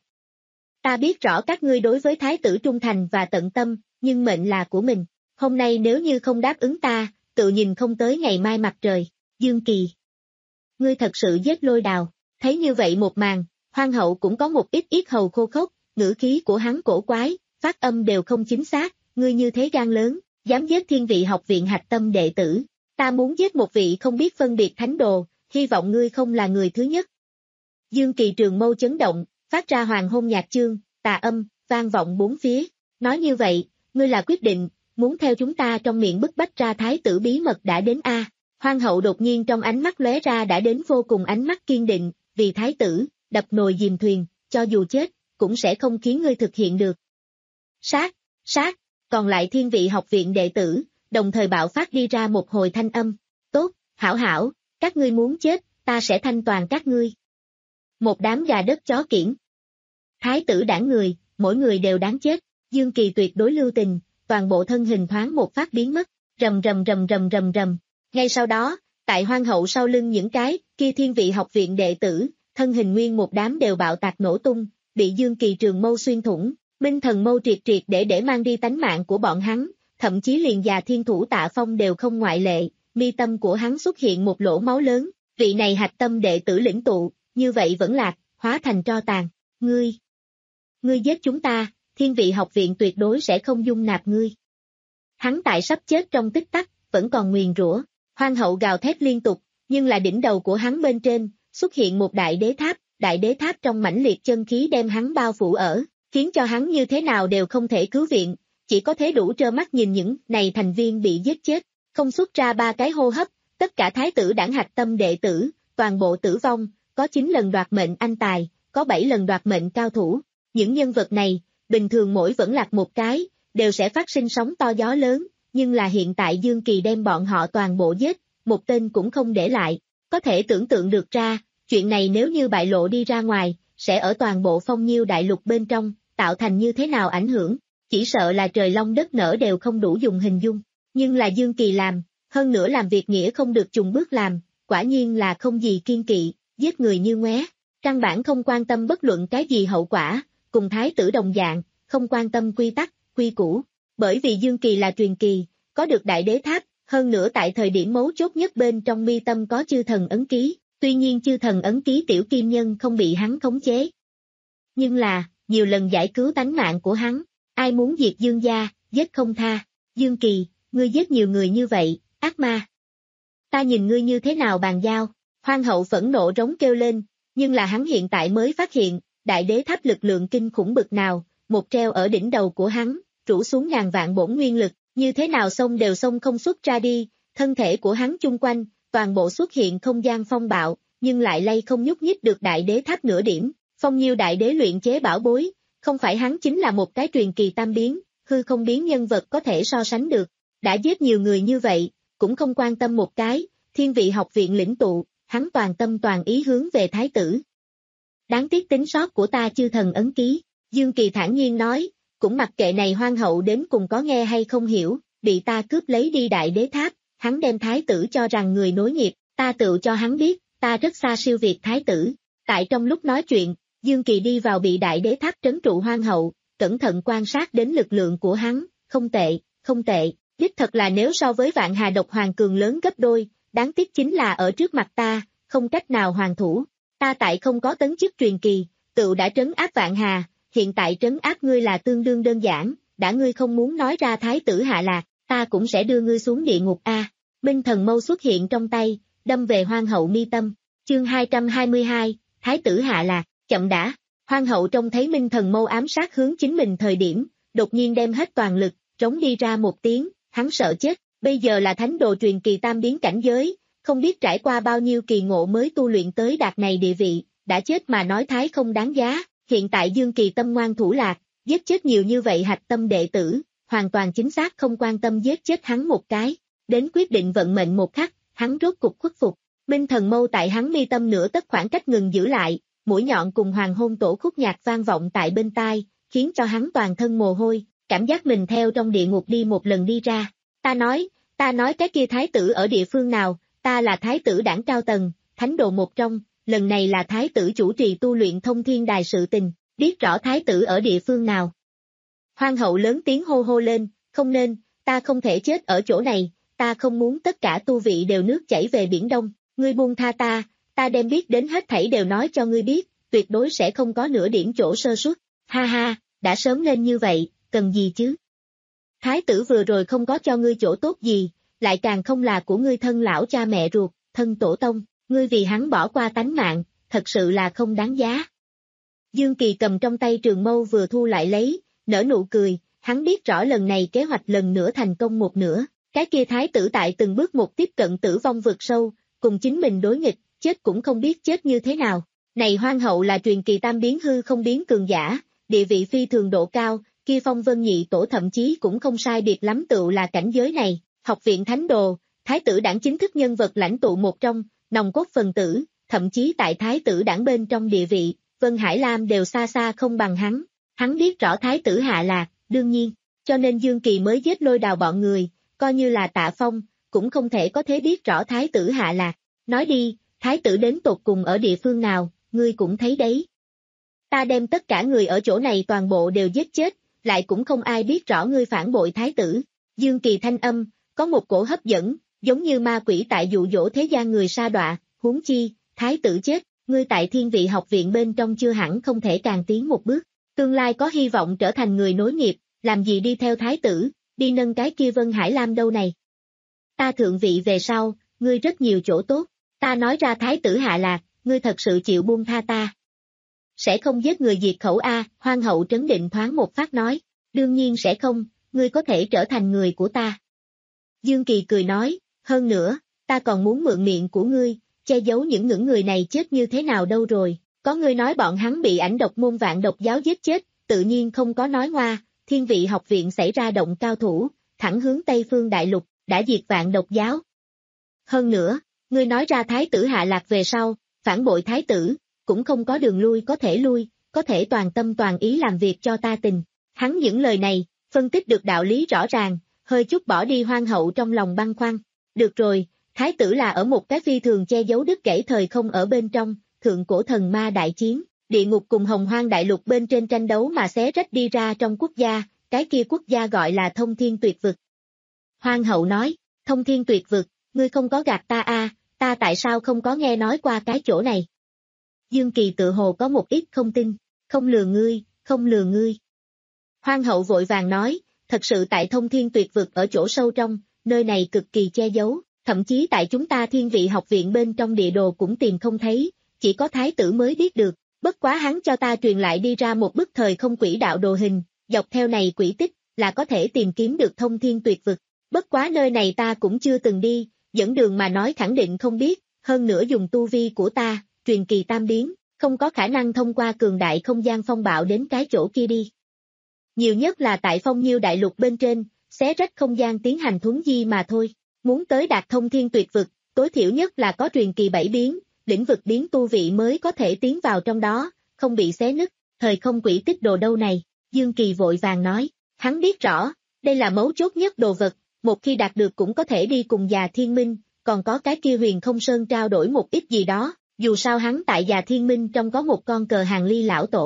Ta biết rõ các ngươi đối với thái tử trung thành và tận tâm, nhưng mệnh là của mình, hôm nay nếu như không đáp ứng ta, tự nhìn không tới ngày mai mặt trời, Dương Kỳ. Ngươi thật sự giết Lôi Đào, thấy như vậy một màn, hoang hậu cũng có một ít ít hầu khô khốc, ngữ khí của hắn cổ quái, phát âm đều không chính xác, ngươi như thế gan lớn, dám giết thiên vị học viện hạch tâm đệ tử, ta muốn giết một vị không biết phân biệt thánh đồ, hy vọng ngươi không là người thứ nhất. Dương Kỳ trường mâu chấn động, phát ra hoàng hôn nhạc chương, tà âm, vang vọng bốn phía, nói như vậy, ngươi là quyết định, muốn theo chúng ta trong miệng bức bách ra thái tử bí mật đã đến a. Hoang hậu đột nhiên trong ánh mắt lóe ra đã đến vô cùng ánh mắt kiên định, vì thái tử, đập nồi dìm thuyền, cho dù chết, cũng sẽ không khiến ngươi thực hiện được. Sát, sát, còn lại thiên vị học viện đệ tử, đồng thời bạo phát đi ra một hồi thanh âm, tốt, hảo hảo, các ngươi muốn chết, ta sẽ thanh toàn các ngươi. Một đám gà đất chó kiểng. Thái tử đảng người, mỗi người đều đáng chết, Dương Kỳ tuyệt đối lưu tình, toàn bộ thân hình thoáng một phát biến mất, rầm rầm rầm rầm rầm rầm. Ngay sau đó, tại hoang hậu sau lưng những cái kia thiên vị học viện đệ tử, thân hình nguyên một đám đều bạo tạc nổ tung, bị Dương Kỳ trường mâu xuyên thủng, Minh Thần Mâu triệt triệt để để mang đi tánh mạng của bọn hắn, thậm chí liền già thiên thủ Tạ Phong đều không ngoại lệ, mi tâm của hắn xuất hiện một lỗ máu lớn, vị này hạch tâm đệ tử lĩnh tụ, như vậy vẫn lạc, hóa thành tro tàn, ngươi, ngươi giết chúng ta, thiên vị học viện tuyệt đối sẽ không dung nạp ngươi. Hắn tại sắp chết trong tích tắc, vẫn còn nguyền rủa, hoang hậu gào thét liên tục, nhưng là đỉnh đầu của hắn bên trên, xuất hiện một đại đế tháp, đại đế tháp trong mãnh liệt chân khí đem hắn bao phủ ở, khiến cho hắn như thế nào đều không thể cứu viện, chỉ có thể đủ trơ mắt nhìn những này thành viên bị giết chết, không xuất ra ba cái hô hấp, tất cả thái tử đảng hạch tâm đệ tử, toàn bộ tử vong, có chín lần đoạt mệnh anh tài, có bảy lần đoạt mệnh cao thủ, những nhân vật này, bình thường mỗi vẫn lạc một cái, đều sẽ phát sinh sóng to gió lớn, nhưng là hiện tại Dương Kỳ đem bọn họ toàn bộ giết, một tên cũng không để lại, có thể tưởng tượng được ra, chuyện này nếu như bại lộ đi ra ngoài, sẽ ở toàn bộ Phong Nhiêu đại lục bên trong, tạo thành như thế nào ảnh hưởng, chỉ sợ là trời long đất nở đều không đủ dùng hình dung, nhưng là Dương Kỳ làm, hơn nữa làm việc nghĩa không được chùng bước làm, quả nhiên là không gì kiên kỵ, giết người như ngoé, căn bản không quan tâm bất luận cái gì hậu quả, cùng thái tử đồng dạng, không quan tâm quy tắc, quy củ, bởi vì Dương Kỳ là truyền kỳ, có được đại đế tháp, hơn nữa tại thời điểm mấu chốt nhất bên trong mi tâm có chư thần ấn ký, tuy nhiên chư thần ấn ký tiểu kim nhân không bị hắn khống chế. Nhưng là, nhiều lần giải cứu tánh mạng của hắn, ai muốn diệt Dương gia, giết không tha, Dương Kỳ, ngươi giết nhiều người như vậy, ác ma. Ta nhìn ngươi như thế nào bàn giao, hoang hậu phẫn nộ rống kêu lên, nhưng là hắn hiện tại mới phát hiện, đại đế tháp lực lượng kinh khủng bực nào, một treo ở đỉnh đầu của hắn, rủ xuống ngàn vạn bổn nguyên lực, như thế nào xông đều xông không xuất ra đi, thân thể của hắn chung quanh, toàn bộ xuất hiện không gian phong bạo, nhưng lại lay không nhúc nhích được đại đế tháp nửa điểm, Phong Nhiêu đại đế luyện chế bảo bối, không phải hắn chính là một cái truyền kỳ tam biến, hư không biến nhân vật có thể so sánh được, đã giết nhiều người như vậy, cũng không quan tâm một cái, thiên vị học viện lĩnh tụ, hắn toàn tâm toàn ý hướng về thái tử. Đáng tiếc tính sót của ta chư thần ấn ký, Dương Kỳ thản nhiên nói, cũng mặc kệ này hoang hậu đến cùng có nghe hay không hiểu, bị ta cướp lấy đi đại đế tháp, hắn đem thái tử cho rằng người nối nghiệp, ta tự cho hắn biết, ta rất xa siêu việt thái tử. Tại trong lúc nói chuyện, Dương Kỳ đi vào bị đại đế tháp trấn trụ hoang hậu, cẩn thận quan sát đến lực lượng của hắn, không tệ, không tệ, đích thật là nếu so với Vạn Hà độc hoàng cường lớn gấp đôi, đáng tiếc chính là ở trước mặt ta, không cách nào hoàn thủ, ta tại không có tấn chức truyền kỳ, tự đã trấn áp Vạn Hà, hiện tại trấn áp ngươi là tương đương đơn giản, đã ngươi không muốn nói ra thái tử hạ lạc, ta cũng sẽ đưa ngươi xuống địa ngục a. Minh thần mâu xuất hiện trong tay, đâm về hoang hậu mi tâm, chương hai trăm hai mươi hai, thái tử hạ lạc, chậm đã, hoang hậu trông thấy minh thần mâu ám sát hướng chính mình thời điểm, đột nhiên đem hết toàn lực, trống đi ra một tiếng, hắn sợ chết, bây giờ là thánh đồ truyền kỳ tam biến cảnh giới, không biết trải qua bao nhiêu kỳ ngộ mới tu luyện tới đạt này địa vị, đã chết mà nói thái không đáng giá, hiện tại Dương Kỳ tâm ngoan thủ lạc, giết chết nhiều như vậy hạch tâm đệ tử, hoàn toàn chính xác không quan tâm giết chết hắn một cái, đến quyết định vận mệnh một khắc, hắn rốt cục khuất phục, minh thần mâu tại hắn mi tâm nửa tấc khoảng cách ngừng giữ lại, mũi nhọn cùng hoàng hôn tổ khúc nhạc vang vọng tại bên tai, khiến cho hắn toàn thân mồ hôi, cảm giác mình theo trong địa ngục đi một lần đi ra, ta nói, ta nói cái kia thái tử ở địa phương nào, ta là thái tử đảng cao tầng, thánh đồ một trong, lần này là thái tử chủ trì tu luyện thông thiên đài sự tình, biết rõ thái tử ở địa phương nào. Hoang hậu lớn tiếng hô hô lên, không nên, ta không thể chết ở chỗ này, ta không muốn tất cả tu vị đều nước chảy về biển đông, ngươi buông tha ta, ta đem biết đến hết thảy đều nói cho ngươi biết, tuyệt đối sẽ không có nửa điểm chỗ sơ suất, ha ha, đã sớm lên như vậy, cần gì chứ? Thái tử vừa rồi không có cho ngươi chỗ tốt gì, lại càng không là của ngươi thân lão cha mẹ ruột, thân tổ tông, ngươi vì hắn bỏ qua tánh mạng, thật sự là không đáng giá. Dương Kỳ cầm trong tay trường mâu vừa thu lại lấy, nở nụ cười, hắn biết rõ lần này kế hoạch lần nữa thành công một nửa, cái kia thái tử tại từng bước một tiếp cận tử vong vực sâu, cùng chính mình đối nghịch, chết cũng không biết chết như thế nào. Này hoang hậu là truyền kỳ tam biến hư không biến cường giả, địa vị phi thường độ cao, kia phong vân nhị tổ thậm chí cũng không sai biệt lắm tựu là cảnh giới này, học viện thánh đồ, thái tử đảng chính thức nhân vật lãnh tụ một trong, nòng cốt phần tử, thậm chí tại thái tử đảng bên trong địa vị, Vân Hải Lam đều xa xa không bằng hắn, hắn biết rõ thái tử hạ lạc, đương nhiên, cho nên Dương Kỳ mới giết lôi đào bọn người, coi như là Tạ Phong, cũng không thể có thể biết rõ thái tử hạ lạc, nói đi, thái tử đến tột cùng ở địa phương nào, ngươi cũng thấy đấy. Ta đem tất cả người ở chỗ này toàn bộ đều giết chết, lại cũng không ai biết rõ ngươi phản bội thái tử, Dương Kỳ thanh âm, có một cổ hấp dẫn, giống như ma quỷ tại dụ dỗ thế gian người sa đọa, huống chi, thái tử chết, ngươi tại thiên vị học viện bên trong chưa hẳn không thể càng tiến một bước, tương lai có hy vọng trở thành người nối nghiệp, làm gì đi theo thái tử, đi nâng cái kia Vân Hải Lam đâu này. Ta thượng vị về sau, ngươi rất nhiều chỗ tốt, ta nói ra thái tử hạ lạc, ngươi thật sự chịu buông tha ta. Sẽ không giết người diệt khẩu a, hoang hậu trấn định thoáng một phát nói, đương nhiên sẽ không, ngươi có thể trở thành người của ta. Dương Kỳ cười nói, hơn nữa, ta còn muốn mượn miệng của ngươi, che giấu những những người này chết như thế nào đâu rồi, có ngươi nói bọn hắn bị ảnh độc môn vạn độc giáo giết chết, tự nhiên không có nói hoa, thiên vị học viện xảy ra động cao thủ, thẳng hướng Tây Phương Đại Lục, đã diệt vạn độc giáo. Hơn nữa, ngươi nói ra thái tử hạ lạc về sau, phản bội thái tử, cũng không có đường lui có thể lui, có thể toàn tâm toàn ý làm việc cho ta tình. Hắn những lời này, phân tích được đạo lý rõ ràng, hơi chút bỏ đi hoang hậu trong lòng băn khoăn. Được rồi, thái tử là ở một cái phi thường che giấu đứt gãy thời không ở bên trong, thượng cổ thần ma đại chiến, địa ngục cùng hồng hoang đại lục bên trên tranh đấu mà xé rách đi ra trong quốc gia, cái kia quốc gia gọi là thông thiên tuyệt vực. Hoang hậu nói, thông thiên tuyệt vực, ngươi không có gạt ta a, ta tại sao không có nghe nói qua cái chỗ này? Dương Kỳ tự hồ có một ít không tin, không lừa ngươi, không lừa ngươi. Hoang hậu vội vàng nói, thật sự tại thông thiên tuyệt vực ở chỗ sâu trong, nơi này cực kỳ che giấu, thậm chí tại chúng ta thiên vị học viện bên trong địa đồ cũng tìm không thấy, chỉ có thái tử mới biết được, bất quá hắn cho ta truyền lại đi ra một bức thời không quỹ đạo đồ hình, dọc theo này quỹ tích, là có thể tìm kiếm được thông thiên tuyệt vực, bất quá nơi này ta cũng chưa từng đi, dẫn đường mà nói khẳng định không biết, hơn nữa dùng tu vi của ta, truyền kỳ tam biến, không có khả năng thông qua cường đại không gian phong bạo đến cái chỗ kia đi. Nhiều nhất là tại phong nhiêu đại lục bên trên, xé rách không gian tiến hành thuấn di mà thôi, muốn tới đạt thông thiên tuyệt vực, tối thiểu nhất là có truyền kỳ bảy biến, lĩnh vực biến tu vị mới có thể tiến vào trong đó, không bị xé nứt, thời không quỹ tích đồ đâu này, Dương Kỳ vội vàng nói, hắn biết rõ, đây là mấu chốt nhất đồ vật, một khi đạt được cũng có thể đi cùng già thiên minh, còn có cái kia huyền không sơn trao đổi một ít gì đó, dù sao hắn tại già thiên minh trong có một con cờ hàng ly lão tổ,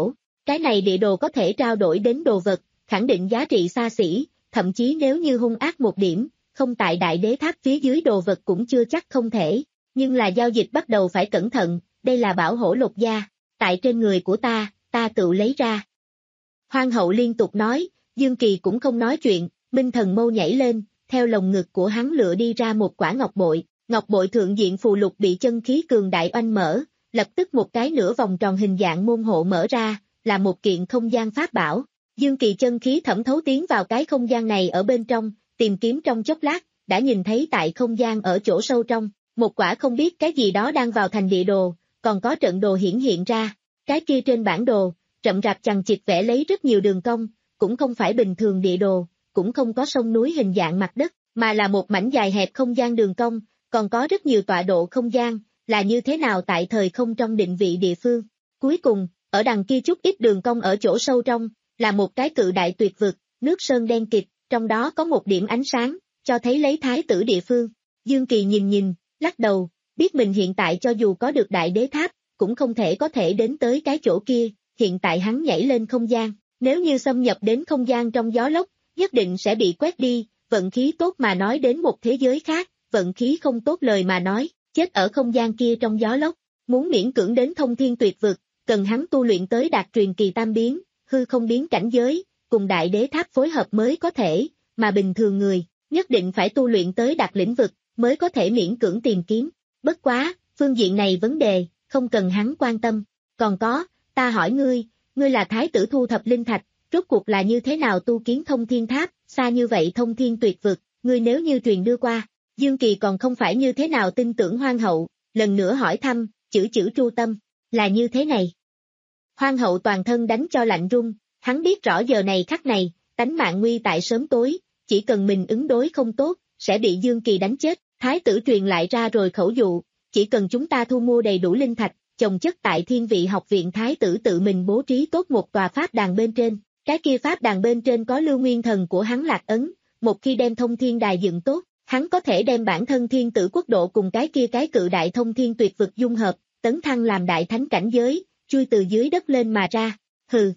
Cái này địa đồ có thể trao đổi đến đồ vật, khẳng định giá trị xa xỉ, thậm chí nếu như hung ác một điểm, không tại đại đế tháp phía dưới đồ vật cũng chưa chắc không thể, nhưng là giao dịch bắt đầu phải cẩn thận, đây là bảo hổ lục gia, tại trên người của ta, ta tự lấy ra. Hoang hậu liên tục nói, Dương Kỳ cũng không nói chuyện, Minh Thần Mâu nhảy lên, theo lồng ngực của hắn lựa đi ra một quả ngọc bội, ngọc bội thượng diện phù lục bị chân khí cường đại oanh mở, lập tức một cái nửa vòng tròn hình dạng môn hộ mở ra, là một kiện không gian pháp bảo. Dương Kỳ chân khí thẩm thấu tiến vào cái không gian này ở bên trong, tìm kiếm trong chốc lát, đã nhìn thấy tại không gian ở chỗ sâu trong, một quả không biết cái gì đó đang vào thành địa đồ, còn có trận đồ hiển hiện ra, cái kia trên bản đồ, rậm rạp chằng chịt vẽ lấy rất nhiều đường cong, cũng không phải bình thường địa đồ, cũng không có sông núi hình dạng mặt đất, mà là một mảnh dài hẹp không gian đường cong, còn có rất nhiều tọa độ không gian, là như thế nào tại thời không trong định vị địa phương. Cuối cùng, ở đằng kia chút ít đường cong ở chỗ sâu trong, là một cái cự đại tuyệt vực, nước sơn đen kịt, trong đó có một điểm ánh sáng, cho thấy lấy thái tử địa phương. Dương Kỳ nhìn nhìn, lắc đầu, biết mình hiện tại cho dù có được đại đế tháp, cũng không thể có thể đến tới cái chỗ kia, hiện tại hắn nhảy lên không gian, nếu như xâm nhập đến không gian trong gió lốc, nhất định sẽ bị quét đi, vận khí tốt mà nói đến một thế giới khác, vận khí không tốt lời mà nói, chết ở không gian kia trong gió lốc, muốn miễn cưỡng đến thông thiên tuyệt vực, cần hắn tu luyện tới đạt truyền kỳ tam biến, hư không biến cảnh giới, cùng đại đế tháp phối hợp mới có thể, mà bình thường người, nhất định phải tu luyện tới đạt lĩnh vực, mới có thể miễn cưỡng tìm kiếm. Bất quá, phương diện này vấn đề, không cần hắn quan tâm. Còn có, ta hỏi ngươi, ngươi là thái tử thu thập linh thạch, rốt cuộc là như thế nào tu kiến thông thiên tháp, xa như vậy thông thiên tuyệt vực, ngươi nếu như truyền đưa qua. Dương Kỳ còn không phải như thế nào tin tưởng Hoang hậu, lần nữa hỏi thăm, chữ chữ tru tâm, là như thế này. Hoang hậu toàn thân đánh cho lạnh run, hắn biết rõ giờ này khắc này, tánh mạng nguy tại sớm tối, chỉ cần mình ứng đối không tốt, sẽ bị Dương Kỳ đánh chết, thái tử truyền lại ra rồi khẩu dụ, chỉ cần chúng ta thu mua đầy đủ linh thạch, chồng chất tại Thiên Vị học viện thái tử tự mình bố trí tốt một tòa pháp đàn bên trên, cái kia pháp đàn bên trên có lưu nguyên thần của hắn lạc ấn, một khi đem thông thiên đài dựng tốt, hắn có thể đem bản thân thiên tử quốc độ cùng cái kia cái cự đại thông thiên tuyệt vực dung hợp, tấn thăng làm đại thánh cảnh giới, chui từ dưới đất lên mà ra, hừ.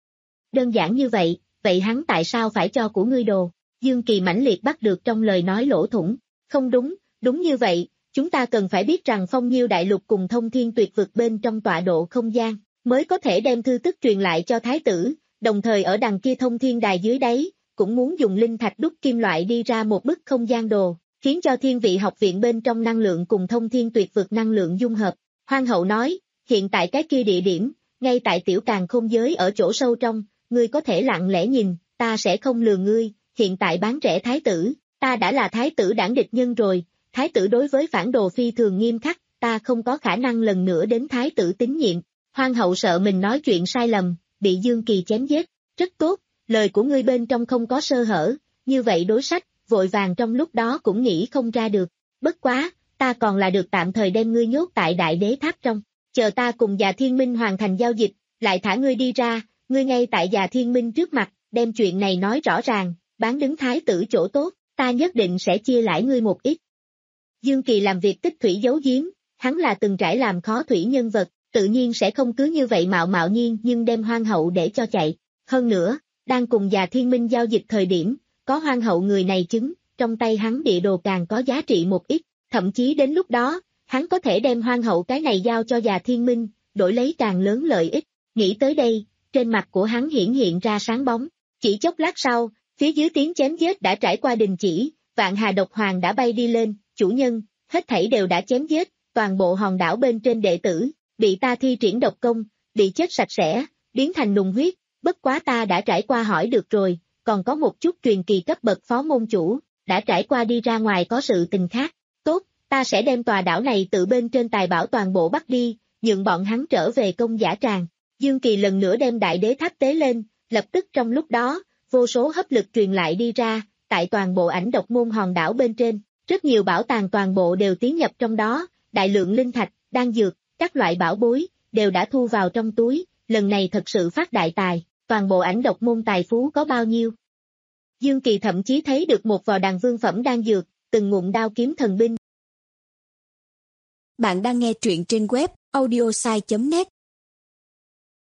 Đơn giản như vậy, vậy hắn tại sao phải cho của ngươi đồ? Dương Kỳ mãnh liệt bắt được trong lời nói lỗ thủng, không đúng, đúng như vậy, chúng ta cần phải biết rằng Phong Nhiêu đại lục cùng thông thiên tuyệt vực bên trong tọa độ không gian, mới có thể đem thư tức truyền lại cho thái tử, đồng thời ở đằng kia thông thiên đài dưới đáy, cũng muốn dùng linh thạch đúc kim loại đi ra một bức không gian đồ, khiến cho Thiên Vị học viện bên trong năng lượng cùng thông thiên tuyệt vực năng lượng dung hợp. Hoang hậu nói, hiện tại cái kia địa điểm, ngay tại tiểu càn khôn giới ở chỗ sâu trong, ngươi có thể lặng lẽ nhìn, ta sẽ không lừa ngươi, hiện tại bán rẻ thái tử, ta đã là thái tử đảng địch nhân rồi, thái tử đối với phản đồ phi thường nghiêm khắc, ta không có khả năng lần nữa đến thái tử tín nhiệm. Hoang hậu sợ mình nói chuyện sai lầm, bị Dương Kỳ chém giết, rất tốt, lời của ngươi bên trong không có sơ hở, như vậy đối sách, vội vàng trong lúc đó cũng nghĩ không ra được, bất quá, ta còn là được tạm thời đem ngươi nhốt tại đại đế tháp trong, chờ ta cùng già thiên minh hoàn thành giao dịch, lại thả ngươi đi ra, ngươi ngay tại già thiên minh trước mặt, đem chuyện này nói rõ ràng, bán đứng thái tử chỗ tốt, ta nhất định sẽ chia lãi ngươi một ít. Dương Kỳ làm việc tích thủy giấu giếm, hắn là từng trải làm khó thủy nhân vật, tự nhiên sẽ không cứ như vậy mạo mạo nhiên nhưng đem Hoang hậu để cho chạy. Hơn nữa, đang cùng già thiên minh giao dịch thời điểm, có Hoang hậu người này chứng, trong tay hắn địa đồ càng có giá trị một ít, thậm chí đến lúc đó, hắn có thể đem Hoang hậu cái này giao cho già thiên minh, đổi lấy càng lớn lợi ích. Nghĩ tới đây, trên mặt của hắn hiển hiện ra sáng bóng, chỉ chốc lát sau, phía dưới tiếng chém giết đã trải qua đình chỉ, Vạn Hà độc hoàng đã bay đi lên, chủ nhân, hết thảy đều đã chém giết, toàn bộ hòn đảo bên trên đệ tử, bị ta thi triển độc công, bị chết sạch sẽ, biến thành nùng huyết, bất quá ta đã trải qua hỏi được rồi, còn có một chút truyền kỳ cấp bậc phó môn chủ, đã trải qua đi ra ngoài có sự tình khác, tốt, ta sẽ đem tòa đảo này tự bên trên tài bảo toàn bộ bắt đi, nhượng bọn hắn trở về công giả tràng. Dương Kỳ lần nữa đem đại đế tháp tế lên, lập tức trong lúc đó, vô số hấp lực truyền lại đi ra, tại toàn bộ ảnh độc môn hòn đảo bên trên, rất nhiều bảo tàng toàn bộ đều tiến nhập trong đó, đại lượng linh thạch, đan dược, các loại bảo bối, đều đã thu vào trong túi, lần này thật sự phát đại tài, toàn bộ ảnh độc môn tài phú có bao nhiêu. Dương Kỳ thậm chí thấy được một vò đàn vương phẩm đan dược, từng ngụm đao kiếm thần binh. Bạn đang nghe truyện trên web audiosai chấm net.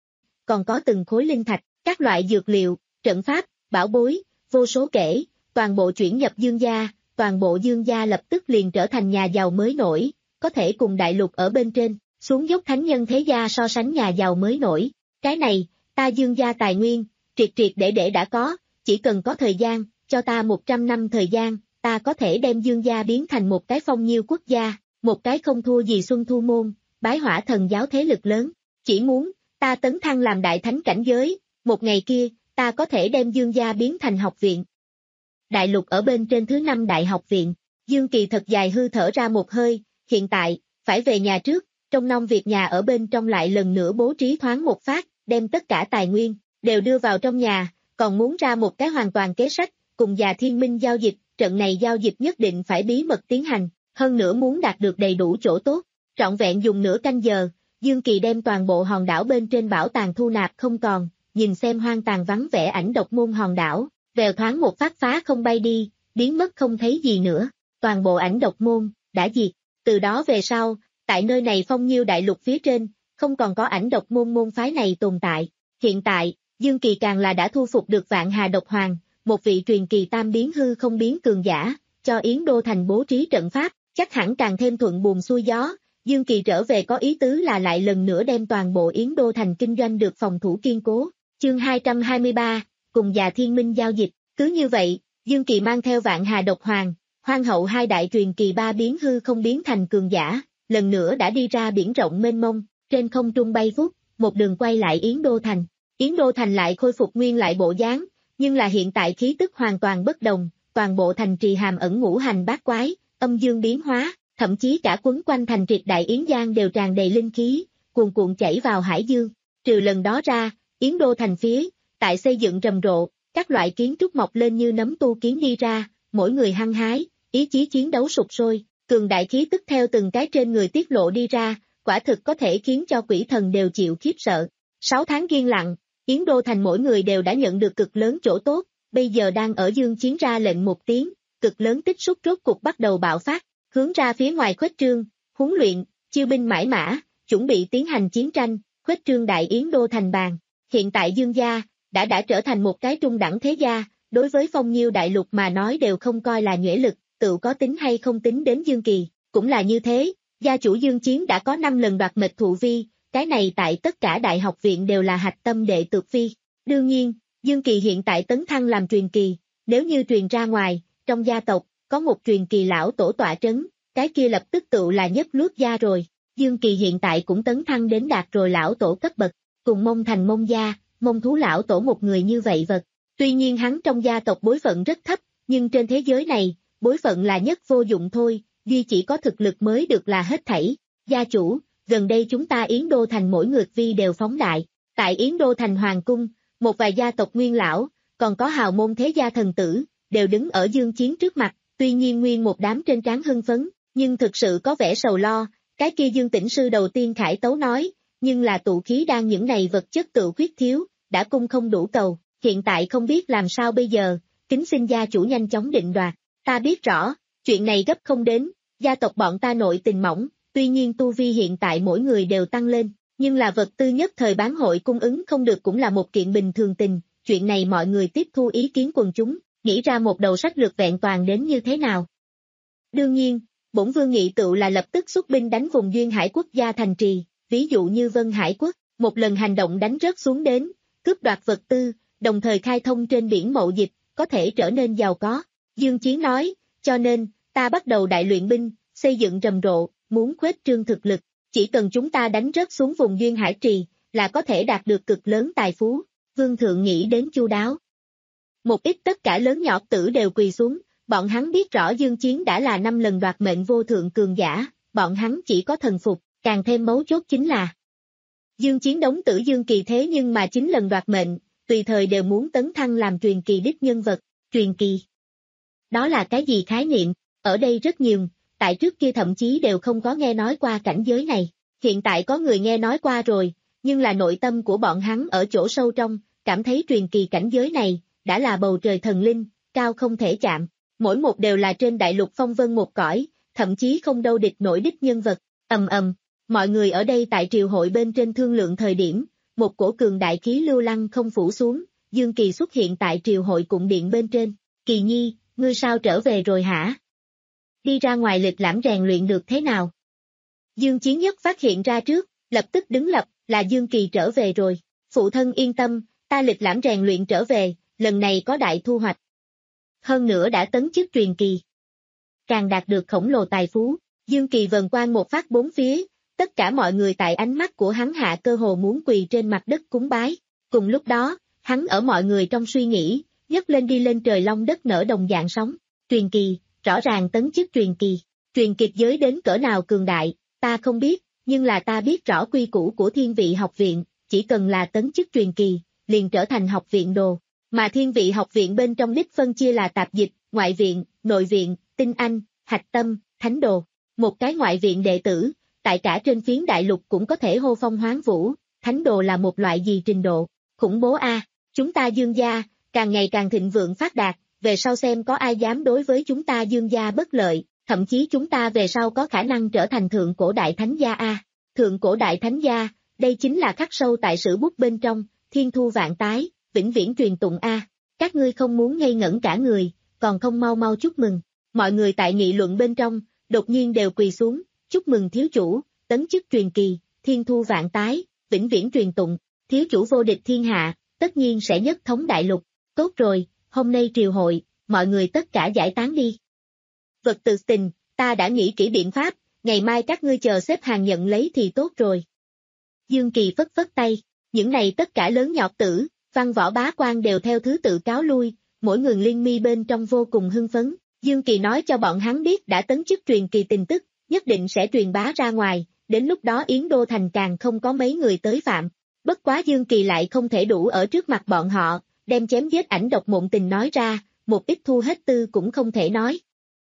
còn có từng khối linh thạch, các loại dược liệu, trận pháp, bảo bối, vô số kể, toàn bộ chuyển nhập Dương gia, toàn bộ Dương gia lập tức liền trở thành nhà giàu mới nổi, có thể cùng đại lục ở bên trên, xuống dốc thánh nhân thế gia so sánh nhà giàu mới nổi. Cái này, ta Dương gia tài nguyên, triệt triệt để để đã có, chỉ cần có thời gian, cho ta một trăm năm thời gian, ta có thể đem Dương gia biến thành một cái phong nhiêu quốc gia, một cái không thua gì Xuân Thu Môn, Bái Hỏa Thần giáo thế lực lớn. Chỉ muốn, ta tấn thăng làm đại thánh cảnh giới, một ngày kia, ta có thể đem Dương gia biến thành học viện. Đại lục ở bên trên thứ năm đại học viện, Dương Kỳ thật dài hư thở ra một hơi, hiện tại, phải về nhà trước, trong nông việc nhà ở bên trong lại lần nữa bố trí thoáng một phát, đem tất cả tài nguyên, đều đưa vào trong nhà, còn muốn ra một cái hoàn toàn kế sách, cùng già Thiên Minh giao dịch, trận này giao dịch nhất định phải bí mật tiến hành, hơn nữa muốn đạt được đầy đủ chỗ tốt, trọn vẹn dùng nửa canh giờ, Dương Kỳ đem toàn bộ hòn đảo bên trên bảo tàng thu nạp không còn, nhìn xem hoang tàn vắng vẻ ảnh độc môn hòn đảo, vèo thoáng một phát phá không bay đi, biến mất không thấy gì nữa, toàn bộ ảnh độc môn, đã diệt, từ đó về sau, tại nơi này phong nhiêu đại lục phía trên, không còn có ảnh độc môn môn phái này tồn tại, hiện tại, Dương Kỳ càng là đã thu phục được Vạn Hà Độc Hoàng, một vị truyền kỳ tam biến hư không biến cường giả, cho Yến Đô Thành bố trí trận pháp, chắc hẳn càng thêm thuận buồm xuôi gió. Dương Kỳ trở về có ý tứ là lại lần nữa đem toàn bộ Yến Đô Thành kinh doanh được phòng thủ kiên cố. Chương hai trăm hai mươi ba, cùng già Thiên Minh giao dịch, cứ như vậy, Dương Kỳ mang theo Vạn Hà Độc Hoàng, Hoang Hậu hai đại truyền kỳ ba biến hư không biến thành cường giả, lần nữa đã đi ra biển rộng mênh mông, trên không trung bay vút, một đường quay lại Yến Đô Thành. Yến Đô Thành lại khôi phục nguyên lại bộ dáng, nhưng là hiện tại khí tức hoàn toàn bất đồng, toàn bộ thành trì hàm ẩn ngũ hành bát quái, âm dương biến hóa, thậm chí cả quấn quanh thành triệt đại Yến Giang đều tràn đầy linh khí, cuồn cuộn chảy vào hải dương. Trừ lần đó ra, Yến Đô Thành phía, tại xây dựng rầm rộ, các loại kiến trúc mọc lên như nấm tu kiến đi ra, mỗi người hăng hái, ý chí chiến đấu sục sôi, cường đại khí tức theo từng cái trên người tiết lộ đi ra, quả thực có thể khiến cho quỷ thần đều chịu khiếp sợ. Sáu tháng yên lặng, Yến Đô Thành mỗi người đều đã nhận được cực lớn chỗ tốt, bây giờ đang ở dương chiến ra lệnh một tiếng, cực lớn tích xúc rốt cục bắt đầu bạo phát, hướng ra phía ngoài khuếch trương, huấn luyện, chiêu binh mãi mã, chuẩn bị tiến hành chiến tranh, khuếch trương đại Yến Đô Thành bàn. Hiện tại Dương gia, đã đã trở thành một cái trung đẳng thế gia, đối với phong nhiêu đại lục mà nói đều không coi là nhuệ lực, tự có tính hay không tính đến Dương Kỳ, cũng là như thế, gia chủ Dương Chiến đã có năm lần đoạt mệnh thụ vi, cái này tại tất cả đại học viện đều là hạch tâm đệ tử vi. Đương nhiên, Dương Kỳ hiện tại tấn thăng làm truyền kỳ, nếu như truyền ra ngoài, trong gia tộc, có một truyền kỳ lão tổ tọa trấn, cái kia lập tức tự là nhất lướt gia rồi. Dương Kỳ hiện tại cũng tấn thăng đến đạt rồi lão tổ cấp bậc, cùng Mông Thành Mông gia, Mông Thú lão tổ một người như vậy vật. Tuy nhiên hắn trong gia tộc bối phận rất thấp, nhưng trên thế giới này, bối phận là nhất vô dụng thôi, duy chỉ có thực lực mới được là hết thảy. Gia chủ, gần đây chúng ta Yến Đô Thành mỗi ngược vi đều phóng đại. Tại Yến Đô Thành Hoàng Cung, một vài gia tộc nguyên lão, còn có hào môn thế gia thần tử, đều đứng ở Dương Chiến trước mặt, tuy nhiên nguyên một đám trên trán hưng phấn, nhưng thực sự có vẻ sầu lo. Cái kia Dương Tĩnh Sư đầu tiên khải tấu nói, nhưng là tụ khí đang những này vật chất tự khuyết thiếu, đã cung không đủ cầu, hiện tại không biết làm sao bây giờ, kính xin gia chủ nhanh chóng định đoạt. Ta biết rõ, chuyện này gấp không đến, gia tộc bọn ta nội tình mỏng, tuy nhiên tu vi hiện tại mỗi người đều tăng lên, nhưng là vật tư nhất thời bán hội cung ứng không được cũng là một kiện bình thường tình, chuyện này mọi người tiếp thu ý kiến quần chúng, nghĩ ra một đầu sách lược vẹn toàn đến như thế nào. Đương nhiên, bổn vương nghị tự là lập tức xuất binh đánh vùng duyên hải quốc gia thành trì, ví dụ như Vân Hải quốc, một lần hành động đánh rớt xuống đến, cướp đoạt vật tư, đồng thời khai thông trên biển mậu dịch, có thể trở nên giàu có. Dương Chiến nói, cho nên, ta bắt đầu đại luyện binh, xây dựng rầm rộ, muốn khuếch trương thực lực, chỉ cần chúng ta đánh rớt xuống vùng duyên hải trì, là có thể đạt được cực lớn tài phú. Vương thượng nghĩ đến chu đáo. Một ít tất cả lớn nhỏ tử đều quỳ xuống, bọn hắn biết rõ Dương Chiến đã là năm lần đoạt mệnh vô thượng cường giả, bọn hắn chỉ có thần phục, càng thêm mấu chốt chính là Dương Chiến đống tử Dương Kỳ thế nhưng mà chín lần đoạt mệnh, tùy thời đều muốn tấn thăng làm truyền kỳ đích nhân vật, truyền kỳ. Đó là cái gì khái niệm, ở đây rất nhiều, tại trước kia thậm chí đều không có nghe nói qua cảnh giới này, hiện tại có người nghe nói qua rồi, nhưng là nội tâm của bọn hắn ở chỗ sâu trong, cảm thấy truyền kỳ cảnh giới này, đã là bầu trời thần linh, cao không thể chạm, mỗi một đều là trên đại lục phong vân một cõi, thậm chí không đâu địch nổi đích nhân vật, ầm ầm, mọi người ở đây tại triều hội bên trên thương lượng thời điểm, một cổ cường đại khí lưu lăng không phủ xuống, Dương Kỳ xuất hiện tại triều hội cung điện bên trên. Kỳ nhi, ngươi sao trở về rồi hả? Đi ra ngoài lịch lãm rèn luyện được thế nào? Dương Chiến Nhất phát hiện ra trước, lập tức đứng lập, là Dương Kỳ trở về rồi. Phụ thân yên tâm, ta lịch lãm rèn luyện trở về, lần này có đại thu hoạch. Hơn nữa đã tấn chức truyền kỳ. Càng đạt được khổng lồ tài phú, Dương Kỳ vần quang một phát bốn phía, tất cả mọi người tại ánh mắt của hắn hạ cơ hồ muốn quỳ trên mặt đất cúng bái. Cùng lúc đó, hắn ở mọi người trong suy nghĩ, nhấc lên đi lên trời long đất nở đồng dạng sóng. Truyền kỳ, rõ ràng tấn chức truyền kỳ. Truyền kiệt giới đến cỡ nào cường đại, ta không biết, nhưng là ta biết rõ quy củ của Thiên Vị học viện, chỉ cần là tấn chức truyền kỳ, liền trở thành học viện đồ. Mà Thiên Vị học viện bên trong đích phân chia là tạp dịch, ngoại viện, nội viện, tinh anh, hạch tâm, thánh đồ. Một cái ngoại viện đệ tử, tại cả trên phiến đại lục cũng có thể hô phong hoán vũ, thánh đồ là một loại gì trình độ. Khủng bố a, chúng ta Dương gia, càng ngày càng thịnh vượng phát đạt, về sau xem có ai dám đối với chúng ta Dương gia bất lợi, thậm chí chúng ta về sau có khả năng trở thành thượng cổ đại thánh gia a. Thượng cổ đại thánh gia, đây chính là khắc sâu tại sử bút bên trong, thiên thu vạn tái, vĩnh viễn truyền tụng a. Các ngươi không muốn ngây ngẩn cả người, còn không mau mau chúc mừng. Mọi người tại nghị luận bên trong, đột nhiên đều quỳ xuống, chúc mừng thiếu chủ, tấn chức truyền kỳ, thiên thu vạn tái, vĩnh viễn truyền tụng, thiếu chủ vô địch thiên hạ, tất nhiên sẽ nhất thống đại lục. Tốt rồi, hôm nay triều hội, mọi người tất cả giải tán đi. Vật tự tình, ta đã nghĩ kỹ biện pháp, ngày mai các ngươi chờ xếp hàng nhận lấy thì tốt rồi. Dương Kỳ phất phất tay, những này tất cả lớn nhọt tử, văn võ bá quan đều theo thứ tự cáo lui, mỗi người liên mi bên trong vô cùng hưng phấn. Dương Kỳ nói cho bọn hắn biết đã tấn chức truyền kỳ tin tức, nhất định sẽ truyền bá ra ngoài, đến lúc đó Yến Đô Thành càng không có mấy người tới phạm. Bất quá Dương Kỳ lại không thể đủ ở trước mặt bọn họ, đem chém giết ảnh độc mộng tình nói ra, một ít thu hết tư cũng không thể nói.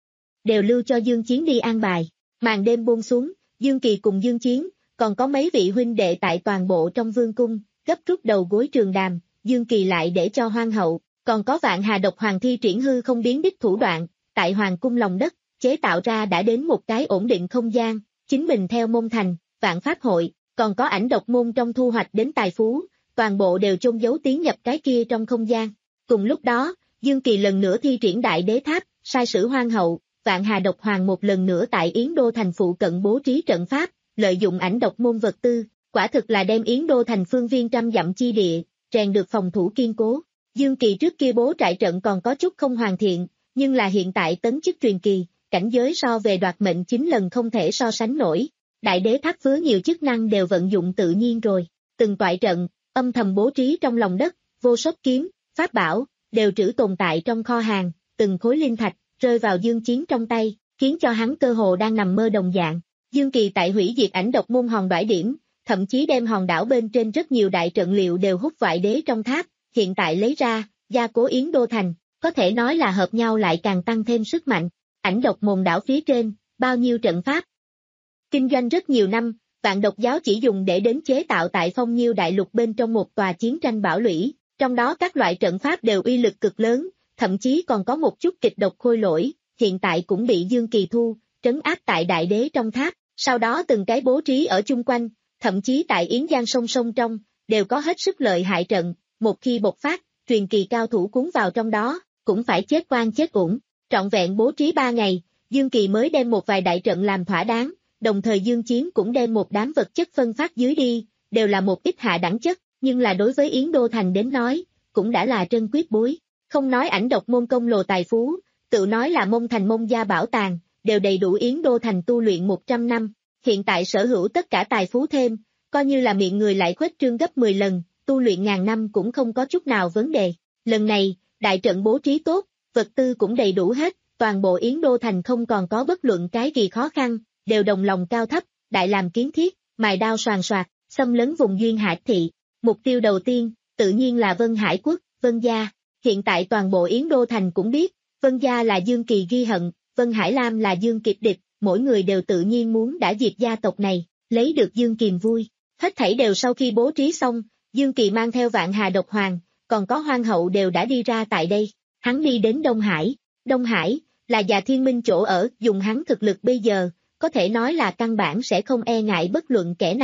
Đều lưu cho Dương Chiến đi an bài. Màn đêm buông xuống, Dương Kỳ cùng Dương Chiến, còn có mấy vị huynh đệ tại toàn bộ trong vương cung, gấp rút đầu gối trường đàm, Dương Kỳ lại để cho hoang hậu, còn có Vạn Hà độc hoàng thi triển hư không biến đích thủ đoạn, tại hoàng cung lòng đất, chế tạo ra đã đến một cái ổn định không gian, chính mình theo môn thành, vạn pháp hội, còn có ảnh độc môn trong thu hoạch đến tài phú, toàn bộ đều chôn giấu tiến nhập cái kia trong không gian. Cùng lúc đó, Dương Kỳ lần nữa thi triển đại đế tháp, sai sử hoang hậu, Vạn Hà độc hoàng một lần nữa tại Yến Đô Thành phụ cận bố trí trận pháp, lợi dụng ảnh độc môn vật tư, quả thực là đem Yến Đô Thành phương viên trăm dặm chi địa, rèn được phòng thủ kiên cố. Dương Kỳ trước kia bố trại trận còn có chút không hoàn thiện, nhưng là hiện tại tấn chức truyền kỳ, cảnh giới so về đoạt mệnh chín lần không thể so sánh nổi. Đại đế tháp với nhiều chức năng đều vận dụng tự nhiên rồi, từng toại trận, âm thầm bố trí trong lòng đất, vô số kiếm, pháp bảo, đều trữ tồn tại trong kho hàng, từng khối linh thạch, rơi vào Dương Chiến trong tay, khiến cho hắn cơ hồ đang nằm mơ đồng dạng. Dương Kỳ tại hủy diệt ảnh độc môn hòn đoải điểm, thậm chí đem hòn đảo bên trên rất nhiều đại trận liệu đều hút vại đế trong tháp, hiện tại lấy ra, gia cố Yến Đô Thành, có thể nói là hợp nhau lại càng tăng thêm sức mạnh. Ảnh độc môn đảo phía trên, bao nhiêu trận pháp. Kinh doanh rất nhiều năm, Vạn Độc giáo chỉ dùng để đến chế tạo tại Phong Nhiêu đại lục bên trong một tòa chiến tranh bảo lũy, trong đó các loại trận pháp đều uy lực cực lớn, thậm chí còn có một chút kịch độc khôi lỗi, hiện tại cũng bị Dương Kỳ thu, trấn áp tại đại đế trong tháp, sau đó từng cái bố trí ở chung quanh, thậm chí tại Yến Giang sông sông trong, đều có hết sức lợi hại trận, một khi bộc phát, truyền kỳ cao thủ cuốn vào trong đó, cũng phải chết oan chết uổng. Trọn vẹn bố trí ba ngày, Dương Kỳ mới đem một vài đại trận làm thỏa đáng, đồng thời Dương Chiến cũng đem một đám vật chất phân phát dưới đi, đều là một ít hạ đẳng chất, nhưng là đối với Yến Đô Thành đến nói, cũng đã là trân quyết bối. Không nói ảnh độc môn công lồ tài phú, tự nói là môn thành môn gia bảo tàng, đều đầy đủ Yến Đô Thành tu luyện một trăm năm, hiện tại sở hữu tất cả tài phú thêm, coi như là miệng người lại khuếch trương gấp mười lần, tu luyện ngàn năm cũng không có chút nào vấn đề. Lần này, đại trận bố trí tốt, vật tư cũng đầy đủ hết, toàn bộ Yến Đô Thành không còn có bất luận cái gì khó khăn, đều đồng lòng cao thấp, đại làm kiến thiết, mài đao soàn soạt, xâm lấn vùng duyên hải thị. Mục tiêu đầu tiên, tự nhiên là Vân Hải Quốc, Vân Gia. Hiện tại toàn bộ Yến Đô Thành cũng biết, Vân Gia là Dương Kỳ ghi hận, Vân Hải Lam là Dương Kiệt địch, mỗi người đều tự nhiên muốn đã diệt gia tộc này, lấy được Dương Kiềm vui. Hết thảy đều sau khi bố trí xong, Dương Kỳ mang theo Vạn Hà độc hoàng, còn có hoang hậu đều đã đi ra tại đây. Hắn đi đến Đông Hải. Đông Hải là Già Thiên Minh chỗ ở, dùng hắn thực lực bây giờ, có thể nói là căn bản sẽ không e ngại bất luận kẻ nào,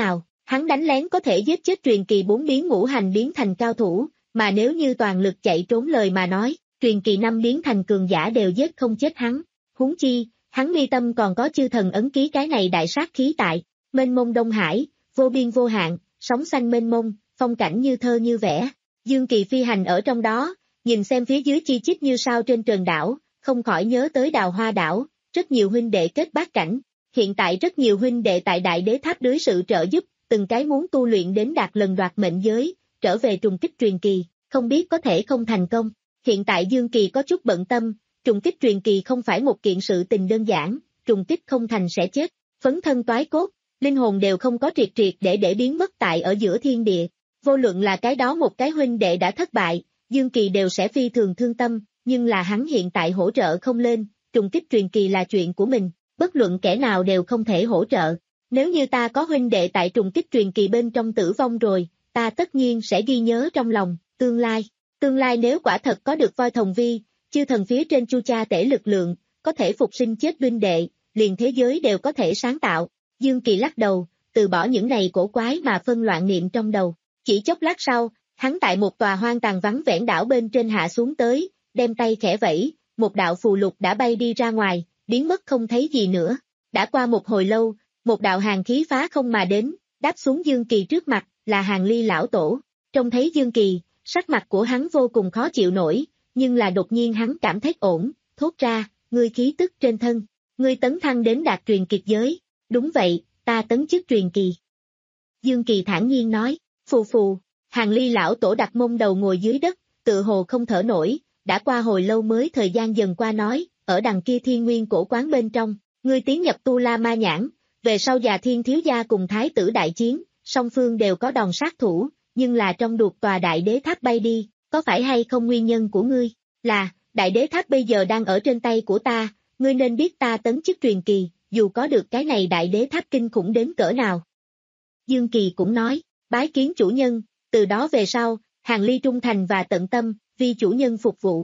Hắn đánh lén có thể giết chết truyền kỳ bốn biến ngũ hành biến thành cao thủ, mà nếu như toàn lực chạy trốn lời mà nói, truyền kỳ năm biến thành cường giả đều giết không chết hắn. Huống chi, hắn mi tâm còn có chư thần ấn ký cái này đại sát khí tại, mênh mông Đông Hải, vô biên vô hạn, sóng xanh mênh mông, phong cảnh như thơ như vẽ. Dương Kỳ phi hành ở trong đó, nhìn xem phía dưới chi chít như sao trên trần đảo, không khỏi nhớ tới Đào Hoa đảo, rất nhiều huynh đệ kết bát cảnh. Hiện tại rất nhiều huynh đệ tại Đại Đế Tháp dưới sự trợ giúp, từng cái muốn tu luyện đến đạt lần đoạt mệnh giới, trở về trùng kích truyền kỳ, không biết có thể không thành công. Hiện tại Dương Kỳ có chút bận tâm, trùng kích truyền kỳ không phải một kiện sự tình đơn giản, trùng kích không thành sẽ chết, phấn thân toái cốt, linh hồn đều không có triệt triệt để để biến mất tại ở giữa thiên địa. Vô luận là cái đó một cái huynh đệ đã thất bại, Dương Kỳ đều sẽ phi thường thương tâm, nhưng là hắn hiện tại hỗ trợ không lên, trùng kích truyền kỳ là chuyện của mình, bất luận kẻ nào đều không thể hỗ trợ. Nếu như ta có huynh đệ tại trùng kích truyền kỳ bên trong tử vong rồi, ta tất nhiên sẽ ghi nhớ trong lòng, tương lai. Tương lai nếu quả thật có được voi Thồng Vi, chư thần phía trên chu cha tể lực lượng, có thể phục sinh chết huynh đệ, liền thế giới đều có thể sáng tạo. Dương Kỳ lắc đầu, từ bỏ những này cổ quái mà phân loạn niệm trong đầu. Chỉ chốc lát sau, hắn tại một tòa hoang tàn vắng vẻ đảo bên trên hạ xuống tới, đem tay khẽ vẫy, một đạo phù lục đã bay đi ra ngoài, biến mất không thấy gì nữa. Đã qua một hồi lâu, một đạo hàn khí phá không mà đến, đáp xuống Dương Kỳ trước mặt, là Hàn Ly lão tổ. Trông thấy Dương Kỳ, sắc mặt của hắn vô cùng khó chịu nổi, nhưng là đột nhiên hắn cảm thấy ổn, thốt ra, ngươi khí tức trên thân, ngươi tấn thăng đến đạt truyền kiệt giới. Đúng vậy, ta tấn chức truyền kỳ. Dương Kỳ thản nhiên nói, phù phù, Hàn Ly lão tổ đặt mông đầu ngồi dưới đất, tự hồ không thở nổi, đã qua hồi lâu mới thời gian dần qua nói, ở đằng kia thiên nguyên cổ quán bên trong, ngươi tiến nhập Tu La Ma Nhãn, về sau già thiên thiếu gia cùng thái tử đại chiến, song phương đều có đòn sát thủ, nhưng là trong đột tòa đại đế tháp bay đi, có phải hay không nguyên nhân của ngươi, là, đại đế tháp bây giờ đang ở trên tay của ta, ngươi nên biết ta tấn chức truyền kỳ, dù có được cái này đại đế tháp kinh khủng đến cỡ nào. Dương Kỳ cũng nói, bái kiến chủ nhân, từ đó về sau, Hàn Ly trung thành và tận tâm, vì chủ nhân phục vụ.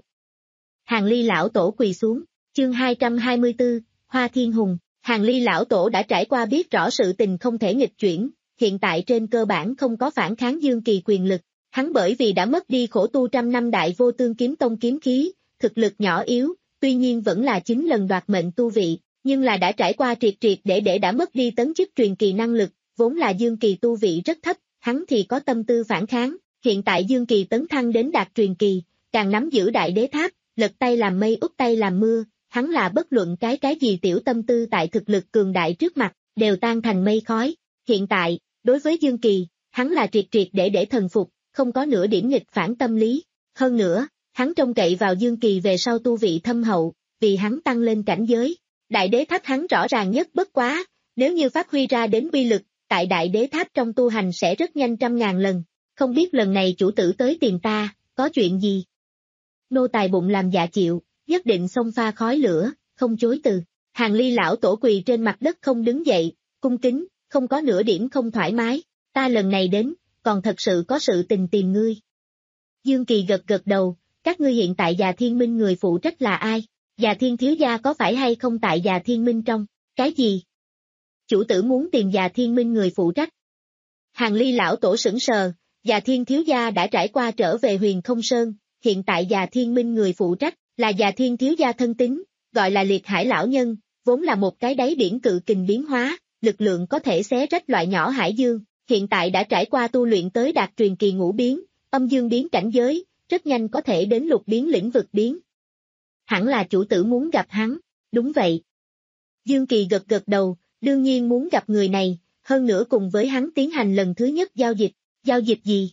Hàn Ly lão tổ quỳ xuống, chương hai trăm hai mươi tư, Hoa Thiên Hùng. Hàn Ly lão tổ đã trải qua biết rõ sự tình không thể nghịch chuyển, hiện tại trên cơ bản không có phản kháng Dương Kỳ quyền lực, hắn bởi vì đã mất đi khổ tu trăm năm đại vô tương kiếm tông kiếm khí, thực lực nhỏ yếu, tuy nhiên vẫn là chín lần đoạt mệnh tu vị, nhưng là đã trải qua triệt triệt để để đã mất đi tấn chức truyền kỳ năng lực, vốn là Dương Kỳ tu vị rất thấp, hắn thì có tâm tư phản kháng, hiện tại Dương Kỳ tấn thăng đến đạt truyền kỳ, càng nắm giữ đại đế tháp, lật tay làm mây út tay làm mưa, hắn là bất luận cái cái gì tiểu tâm tư tại thực lực cường đại trước mặt, đều tan thành mây khói. Hiện tại, đối với Dương Kỳ, hắn là triệt triệt để để thần phục, không có nửa điểm nghịch phản tâm lý. Hơn nữa, hắn trông cậy vào Dương Kỳ về sau tu vị thâm hậu, vì hắn tăng lên cảnh giới. Đại đế tháp hắn rõ ràng nhất bất quá, nếu như phát huy ra đến uy lực, tại đại đế tháp trong tu hành sẽ rất nhanh trăm ngàn lần. Không biết lần này chủ tử tới tìm ta, có chuyện gì? Nô tài bụng làm dạ chịu, nhất định xông pha khói lửa, không chối từ. Hàn Ly lão tổ quỳ trên mặt đất không đứng dậy, cung kính, không có nửa điểm không thoải mái. Ta lần này đến, còn thật sự có sự tình tìm ngươi. Dương Kỳ gật gật đầu, các ngươi hiện tại Già Thiên Minh người phụ trách là ai? Già Thiên thiếu gia có phải hay không tại Già Thiên Minh trong? Cái gì? Chủ tử muốn tìm Già Thiên Minh người phụ trách. Hàn Ly lão tổ sững sờ, Già Thiên thiếu gia đã trải qua trở về Huyền Không Sơn, hiện tại Già Thiên Minh người phụ trách là Già Thiên thiếu gia thân tín, gọi là Liệt Hải lão nhân, vốn là một cái đáy biển cự kình biến hóa, lực lượng có thể xé rách loại nhỏ hải dương, hiện tại đã trải qua tu luyện tới đạt truyền kỳ ngũ biến, âm dương biến cảnh giới, rất nhanh có thể đến lục biến lĩnh vực biến. Hẳn là chủ tử muốn gặp hắn, đúng vậy. Dương Kỳ gật gật đầu, đương nhiên muốn gặp người này, hơn nữa cùng với hắn tiến hành lần thứ nhất giao dịch, giao dịch gì?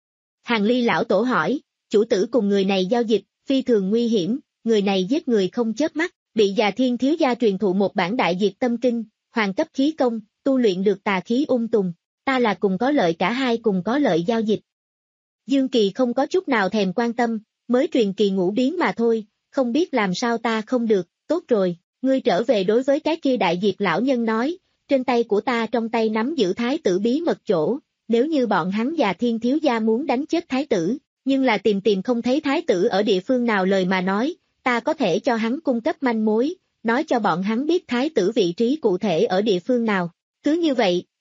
Hàn Ly lão tổ hỏi, chủ tử cùng người này giao dịch, phi thường nguy hiểm, người này giết người không chớp mắt, bị Già Thiên thiếu gia truyền thụ một bản đại diệt tâm kinh, hoàng cấp khí công, tu luyện được tà khí ung tùng, ta là cùng có lợi cả hai cùng có lợi giao dịch. Dương Kỳ không có chút nào thèm quan tâm, mới truyền kỳ ngũ biến mà thôi, không biết làm sao ta không được, tốt rồi, ngươi trở về đối với cái kia đại diệt lão nhân nói, trên tay của ta trong tay nắm giữ thái tử bí mật chỗ, nếu như bọn hắn Già Thiên thiếu gia muốn đánh chết thái tử, nhưng là tìm tìm không thấy thái tử ở địa phương nào lời mà nói, ta có thể cho hắn cung cấp manh mối, nói cho bọn hắn biết thái tử vị trí cụ thể ở địa phương nào. Cứ như vậy,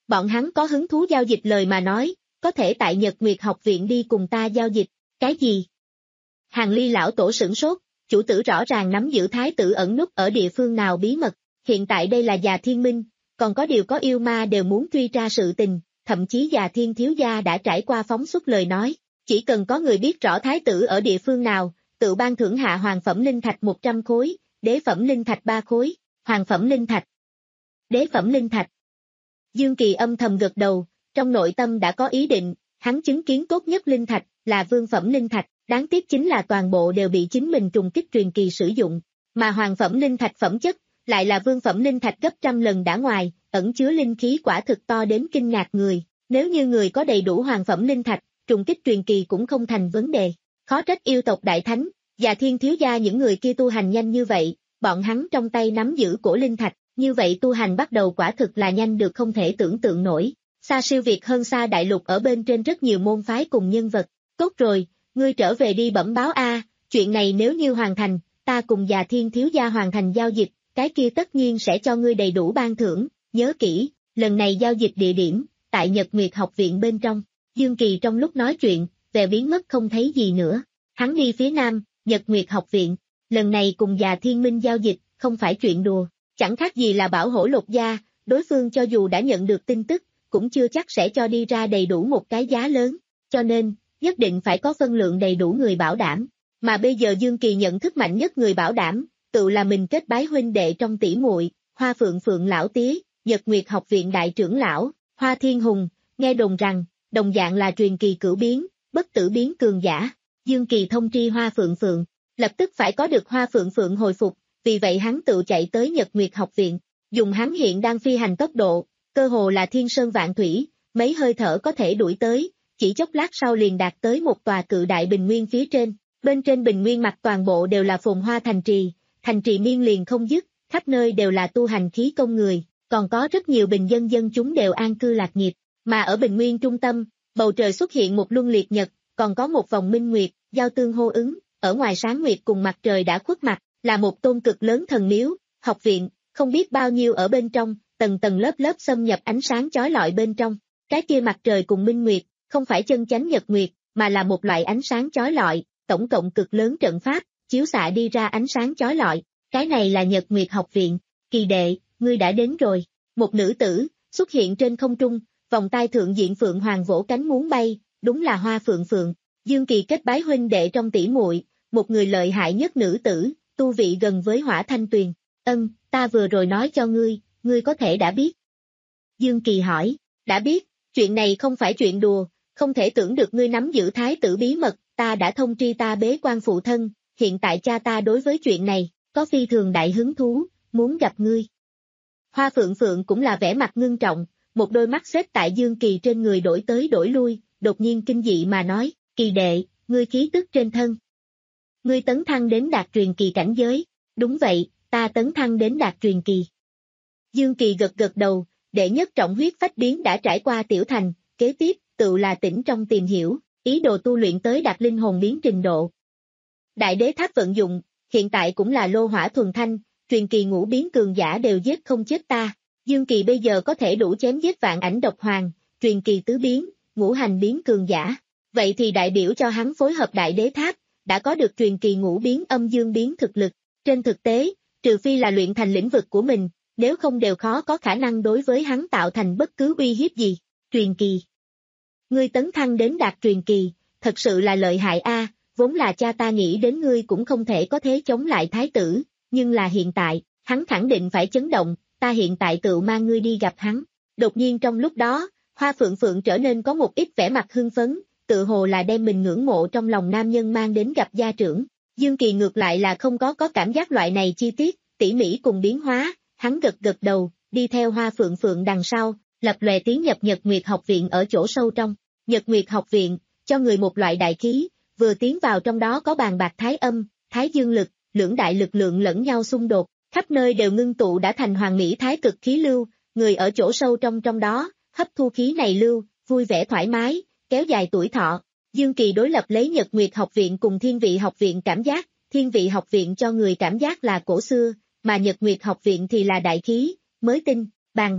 bọn hắn có hứng thú giao dịch lời mà nói, có thể tại Nhật Nguyệt học viện đi cùng ta giao dịch, cái gì? Hàng Ly lão tổ sửng sốt, chủ tử rõ ràng nắm giữ thái tử ẩn núp ở địa phương nào bí mật, hiện tại đây là già thiên minh, còn có điều có yêu ma đều muốn truy tra sự tình, thậm chí già thiên thiếu gia đã trải qua phóng xuất lời nói, chỉ cần có người biết rõ thái tử ở địa phương nào, tự ban thưởng hạ hoàng phẩm linh thạch một trăm khối, đế phẩm linh thạch ba khối, hoàng phẩm linh thạch, đế phẩm linh thạch. Dương Kỳ âm thầm gật đầu, trong nội tâm đã có ý định, hắn chứng kiến tốt nhất linh thạch là vương phẩm linh thạch, đáng tiếc chính là toàn bộ đều bị chính mình trùng kích truyền kỳ sử dụng, mà hoàng phẩm linh thạch phẩm chất lại là vương phẩm linh thạch gấp trăm lần đã ngoài, ẩn chứa linh khí quả thực to đến kinh ngạc người, nếu như người có đầy đủ hoàng phẩm linh thạch, trùng kích truyền kỳ cũng không thành vấn đề, khó trách yêu tộc đại thánh, và thiên thiếu gia những người kia tu hành nhanh như vậy, bọn hắn trong tay nắm giữ cổ linh thạch, như vậy tu hành bắt đầu quả thực là nhanh được không thể tưởng tượng nổi, xa siêu việt hơn xa đại lục ở bên trên rất nhiều môn phái cùng nhân vật, tốt rồi, ngươi trở về đi bẩm báo a, chuyện này nếu như hoàn thành, ta cùng già thiên thiếu gia hoàn thành giao dịch, cái kia tất nhiên sẽ cho ngươi đầy đủ ban thưởng, nhớ kỹ, lần này giao dịch địa điểm, tại Nhật Nguyệt học viện bên trong, Dương Kỳ trong lúc nói chuyện, về biến mất không thấy gì nữa, hắn đi phía nam, Nhật Nguyệt học viện, lần này cùng già thiên minh giao dịch, không phải chuyện đùa, chẳng khác gì là bảo hổ lột da, đối phương cho dù đã nhận được tin tức, cũng chưa chắc sẽ cho đi ra đầy đủ một cái giá lớn, cho nên, nhất định phải có phân lượng đầy đủ người bảo đảm, mà bây giờ Dương Kỳ nhận thức mạnh nhất người bảo đảm, tự là mình kết bái huynh đệ trong tỷ muội, Hoa Phượng Phượng lão tía, Nhật Nguyệt học viện đại trưởng lão, Hoa Thiên Hùng, nghe đồn rằng, đồng dạng là truyền kỳ cửu biến, bất tử biến cường giả, Dương Kỳ thông tri Hoa Phượng Phượng, lập tức phải có được Hoa Phượng Phượng hồi phục, vì vậy hắn tự chạy tới Nhật Nguyệt học viện, dùng hắn hiện đang phi hành tốc độ, cơ hồ là thiên sơn vạn thủy, mấy hơi thở có thể đuổi tới, chỉ chốc lát sau liền đạt tới một tòa cự đại bình nguyên phía trên, bên trên bình nguyên mặt toàn bộ đều là phồn hoa thành trì, thành trì miên liền không dứt, khắp nơi đều là tu hành khí công người, còn có rất nhiều bình dân dân chúng đều an cư lạc nghiệp, mà ở bình nguyên trung tâm, bầu trời xuất hiện một luân liệt nhật, còn có một vòng minh nguyệt, giao tương hô ứng, ở ngoài sáng nguyệt cùng mặt trời đã khuất mặt, là một tôn cực lớn thần miếu, học viện, không biết bao nhiêu ở bên trong, tầng tầng lớp lớp xâm nhập ánh sáng chói lọi bên trong, cái kia mặt trời cùng minh nguyệt, không phải chân chánh nhật nguyệt, mà là một loại ánh sáng chói lọi, tổng cộng cực lớn trận pháp, chiếu xạ đi ra ánh sáng chói lọi, cái này là Nhật Nguyệt học viện, Kỳ đệ, ngươi đã đến rồi, một nữ tử, xuất hiện trên không trung, vòng tay thượng diện phượng hoàng vỗ cánh muốn bay, đúng là Hoa Phượng Phượng, Dương Kỳ kết bái huynh đệ trong tỷ muội, một người lợi hại nhất nữ tử, tu vị gần với Hỏa Thanh Tuyền, ân, ta vừa rồi nói cho ngươi, ngươi có thể đã biết. Dương Kỳ hỏi, đã biết, chuyện này không phải chuyện đùa, không thể tưởng được ngươi nắm giữ thái tử bí mật, ta đã thông tri ta bế quan phụ thân, hiện tại cha ta đối với chuyện này, có phi thường đại hứng thú, muốn gặp ngươi. Hoa Phượng Phượng cũng là vẻ mặt ngưng trọng, một đôi mắt xếp tại Dương Kỳ trên người đổi tới đổi lui, đột nhiên kinh dị mà nói, Kỳ đệ, ngươi khí tức trên thân. Ngươi tấn thăng đến đạt truyền kỳ cảnh giới, đúng vậy, ta tấn thăng đến đạt truyền kỳ. Dương Kỳ gật gật đầu, đệ nhất trọng huyết phách biến đã trải qua tiểu thành, kế tiếp, tự là tỉnh trong tìm hiểu, ý đồ tu luyện tới đạt linh hồn biến trình độ. Đại đế tháp vận dụng, hiện tại cũng là lô hỏa thuần thanh, truyền kỳ ngũ biến cường giả đều giết không chết ta, Dương Kỳ bây giờ có thể đủ chém giết vạn ảnh độc hoàng, truyền kỳ tứ biến, ngũ hành biến cường giả, vậy thì đại biểu cho hắn phối hợp đại đế tháp, đã có được truyền kỳ ngũ biến âm dương biến thực lực, trên thực tế, trừ phi là luyện thành lĩnh vực của mình, nếu không đều khó có khả năng đối với hắn tạo thành bất cứ uy hiếp gì, truyền kỳ. Ngươi tấn thăng đến đạt truyền kỳ, thật sự là lợi hại a, vốn là cha ta nghĩ đến ngươi cũng không thể có thế chống lại thái tử, nhưng là hiện tại, hắn khẳng định phải chấn động, ta hiện tại tự mang ngươi đi gặp hắn. Đột nhiên trong lúc đó, Hoa Phượng Phượng trở nên có một ít vẻ mặt hưng phấn, tự hồ là đem mình ngưỡng mộ trong lòng nam nhân mang đến gặp gia trưởng. Dương Kỳ ngược lại là không có có cảm giác loại này chi tiết, tỉ mỉ cùng biến hóa, hắn gật gật đầu, đi theo Hoa Phượng Phượng đằng sau, lập lòe tiến nhập Nhật Nguyệt học viện ở chỗ sâu trong. Nhật Nguyệt học viện, cho người một loại đại khí, vừa tiến vào trong đó có bàn bạc thái âm, thái dương lực, lưỡng đại lực lượng lẫn nhau xung đột, khắp nơi đều ngưng tụ đã thành hoàn mỹ thái cực khí lưu, người ở chỗ sâu trong trong đó, hấp thu khí này lưu, vui vẻ thoải mái, kéo dài tuổi thọ. Dương Kỳ đối lập lấy Nhật Nguyệt học viện cùng Thiên Vị học viện cảm giác, Thiên Vị học viện cho người cảm giác là cổ xưa, mà Nhật Nguyệt học viện thì là đại khí, mới tinh, bàn bạc.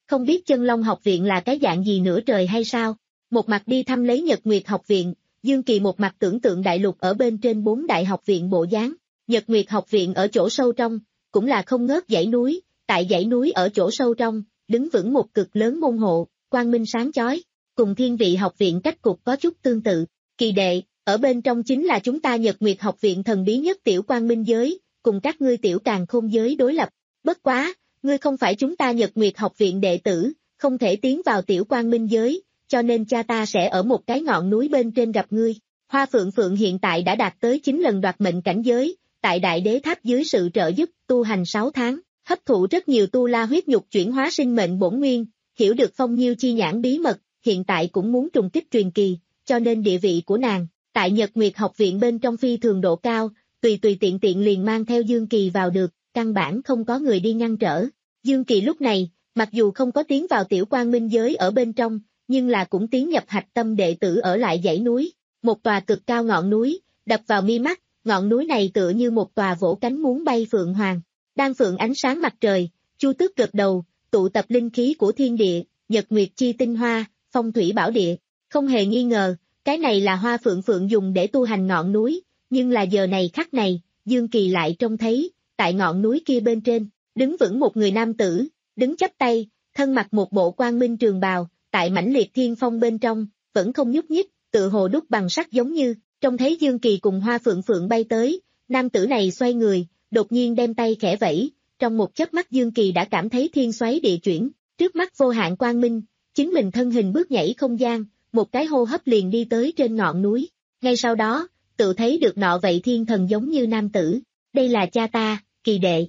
không biết Chân Long học viện là cái dạng gì nữa trời hay sao? Một mặt đi thăm lấy Nhật Nguyệt học viện, Dương Kỳ một mặt tưởng tượng đại lục ở bên trên bốn đại học viện bộ dáng. Nhật Nguyệt học viện ở chỗ sâu trong, cũng là không ngớt dãy núi, tại dãy núi ở chỗ sâu trong, đứng vững một cực lớn môn hộ, quang minh sáng chói, cùng Thiên Vị học viện cách cục có chút tương tự. Kỳ đệ, ở bên trong chính là chúng ta Nhật Nguyệt học viện thần bí nhất tiểu quang minh giới, cùng các ngươi tiểu càn khôn giới đối lập. Bất quá, ngươi không phải chúng ta Nhật Nguyệt học viện đệ tử, không thể tiến vào tiểu quang minh giới, cho nên cha ta sẽ ở một cái ngọn núi bên trên gặp ngươi. Hoa Phượng Phượng hiện tại đã đạt tới chín lần đoạt mệnh cảnh giới, tại Đại Đế Tháp dưới sự trợ giúp tu hành sáu tháng, hấp thụ rất nhiều tu la huyết nhục chuyển hóa sinh mệnh bổn nguyên, hiểu được phong nhiêu chi nhãn bí mật, hiện tại cũng muốn trùng kích truyền kỳ, cho nên địa vị của nàng, tại Nhật Nguyệt học viện bên trong phi thường độ cao, tùy tùy tiện tiện liền mang theo Dương Kỳ vào được, căn bản không có người đi ngăn trở. Dương Kỳ lúc này, mặc dù không có tiến vào tiểu quang minh giới ở bên trong, nhưng là cũng tiến nhập hạch tâm đệ tử ở lại dãy núi, một tòa cực cao ngọn núi, đập vào mi mắt, ngọn núi này tựa như một tòa vỗ cánh muốn bay phượng hoàng, đang phượng ánh sáng mặt trời, Chu Tước gật đầu, tụ tập linh khí của thiên địa, Nhật Nguyệt chi tinh hoa, phong thủy bảo địa, không hề nghi ngờ, cái này là Hoa Phượng Phượng dùng để tu hành ngọn núi, nhưng là giờ này khắc này, Dương Kỳ lại trông thấy, tại ngọn núi kia bên trên, đứng vững một người nam tử, đứng chắp tay, thân mặc một bộ quang minh trường bào, tại mãnh liệt thiên phong bên trong, vẫn không nhúc nhích, tự hồ đúc bằng sắt giống như, trông thấy Dương Kỳ cùng Hoa Phượng Phượng bay tới, nam tử này xoay người, đột nhiên đem tay khẽ vẫy, trong một chớp mắt Dương Kỳ đã cảm thấy thiên xoáy địa chuyển, trước mắt vô hạn quang minh, chính mình thân hình bước nhảy không gian, một cái hô hấp liền đi tới trên ngọn núi, ngay sau đó, tự thấy được nọ vậy thiên thần giống như nam tử, đây là cha ta, Kỳ đệ.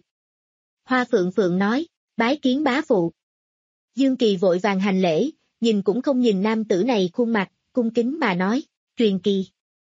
Hoa Phượng Phượng nói, bái kiến bá phụ. Dương Kỳ vội vàng hành lễ, nhìn cũng không nhìn nam tử này khuôn mặt, cung kính mà nói, truyền kỳ.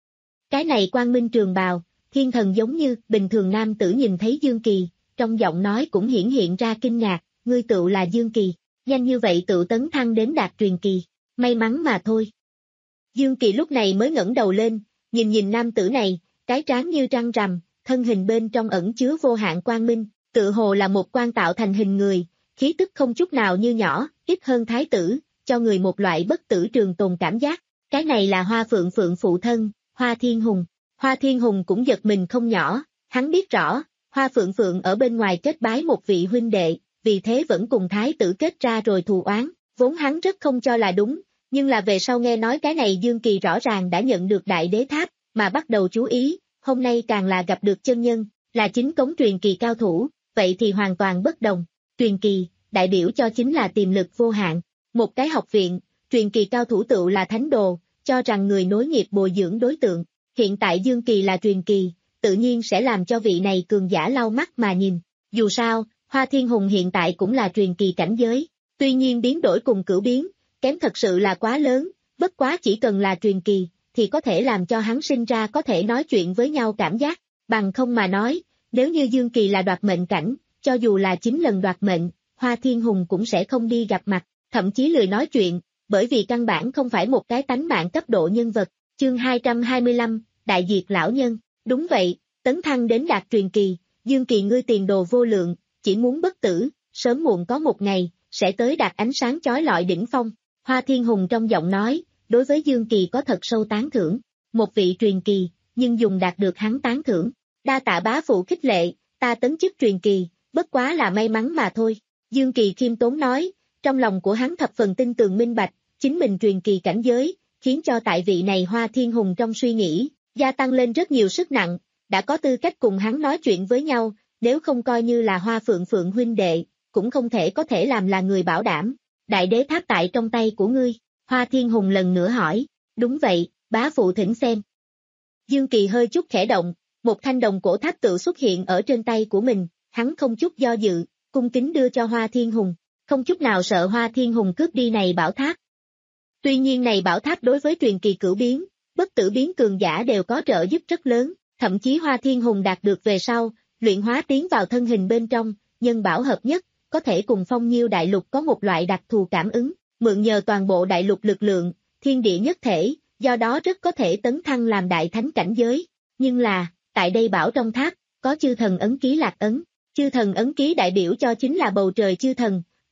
Cái này quang minh trường bào, thiên thần giống như, bình thường nam tử nhìn thấy Dương Kỳ, trong giọng nói cũng hiển hiện ra kinh ngạc, ngươi tựu là Dương Kỳ, nhanh như vậy tự tấn thăng đến đạt truyền kỳ, may mắn mà thôi. Dương Kỳ lúc này mới ngẩng đầu lên, nhìn nhìn nam tử này, cái trán như trăng rằm, thân hình bên trong ẩn chứa vô hạn quang minh, tự hồ là một quan tạo thành hình người, khí tức không chút nào như nhỏ, ít hơn thái tử, cho người một loại bất tử trường tồn cảm giác. Cái này là Hoa Phượng Phượng phụ thân, Hoa Thiên Hùng. Hoa Thiên Hùng cũng giật mình không nhỏ, hắn biết rõ, Hoa Phượng Phượng ở bên ngoài kết bái một vị huynh đệ, vì thế vẫn cùng thái tử kết ra rồi thù oán, vốn hắn rất không cho là đúng, nhưng là về sau nghe nói cái này Dương Kỳ rõ ràng đã nhận được Đại Đế Tháp, mà bắt đầu chú ý, hôm nay càng là gặp được chân nhân, là chính cống truyền kỳ cao thủ, vậy thì hoàn toàn bất đồng. Truyền kỳ, đại biểu cho chính là tiềm lực vô hạn, một cái học viện, truyền kỳ cao thủ tựu là thánh đồ, cho rằng người nối nghiệp bồi dưỡng đối tượng, hiện tại Dương Kỳ là truyền kỳ, tự nhiên sẽ làm cho vị này cường giả lau mắt mà nhìn, dù sao, Hoa Thiên Hùng hiện tại cũng là truyền kỳ cảnh giới, tuy nhiên biến đổi cùng cửu biến, kém thật sự là quá lớn, bất quá chỉ cần là truyền kỳ, thì có thể làm cho hắn sinh ra có thể nói chuyện với nhau cảm giác, bằng không mà nói, nếu như Dương Kỳ là đoạt mệnh cảnh, cho dù là chín lần đoạt mệnh, Hoa Thiên Hùng cũng sẽ không đi gặp mặt, thậm chí lười nói chuyện, bởi vì căn bản không phải một cái tánh mạng cấp độ nhân vật. Chương hai trăm hai mươi lăm, Đại Diệt Lão Nhân, đúng vậy, tấn thăng đến đạt truyền kỳ, Dương Kỳ ngươi tiền đồ vô lượng, chỉ muốn bất tử, sớm muộn có một ngày, sẽ tới đạt ánh sáng chói lọi đỉnh phong. Hoa Thiên Hùng trong giọng nói, đối với Dương Kỳ có thật sâu tán thưởng, một vị truyền kỳ, nhưng dùng đạt được hắn tán thưởng. Đa tạ bá phụ khích lệ, ta tấn chức truyền kỳ, bất quá là may mắn mà thôi. Dương Kỳ khiêm tốn nói, trong lòng của hắn thập phần tin tường minh bạch, chính mình truyền kỳ cảnh giới, khiến cho tại vị này Hoa Thiên Hùng trong suy nghĩ, gia tăng lên rất nhiều sức nặng, đã có tư cách cùng hắn nói chuyện với nhau, nếu không coi như là Hoa Phượng Phượng huynh đệ, cũng không thể có thể làm là người bảo đảm. Đại Đế Tháp tại trong tay của ngươi, Hoa Thiên Hùng lần nữa hỏi, đúng vậy, bá phụ thỉnh xem. Dương Kỳ hơi chút khẽ động, một thanh đồng cổ tháp tự xuất hiện ở trên tay của mình, hắn không chút do dự, cung kính đưa cho Hoa Thiên Hùng, không chút nào sợ Hoa Thiên Hùng cướp đi này bảo tháp. Tuy nhiên này bảo tháp đối với truyền kỳ cửu biến, bất tử biến cường giả đều có trợ giúp rất lớn, thậm chí Hoa Thiên Hùng đạt được về sau, luyện hóa tiến vào thân hình bên trong, nhân bảo hợp nhất, có thể cùng phong nhiêu đại lục có một loại đặc thù cảm ứng, mượn nhờ toàn bộ đại lục lực lượng, thiên địa nhất thể, do đó rất có thể tấn thăng làm đại thánh cảnh giới. Nhưng là, tại đây bảo trong tháp, có chư thần ấn ký lạc ấn, chư thần ấn ký đại biểu cho chính là bầu trời chư thần,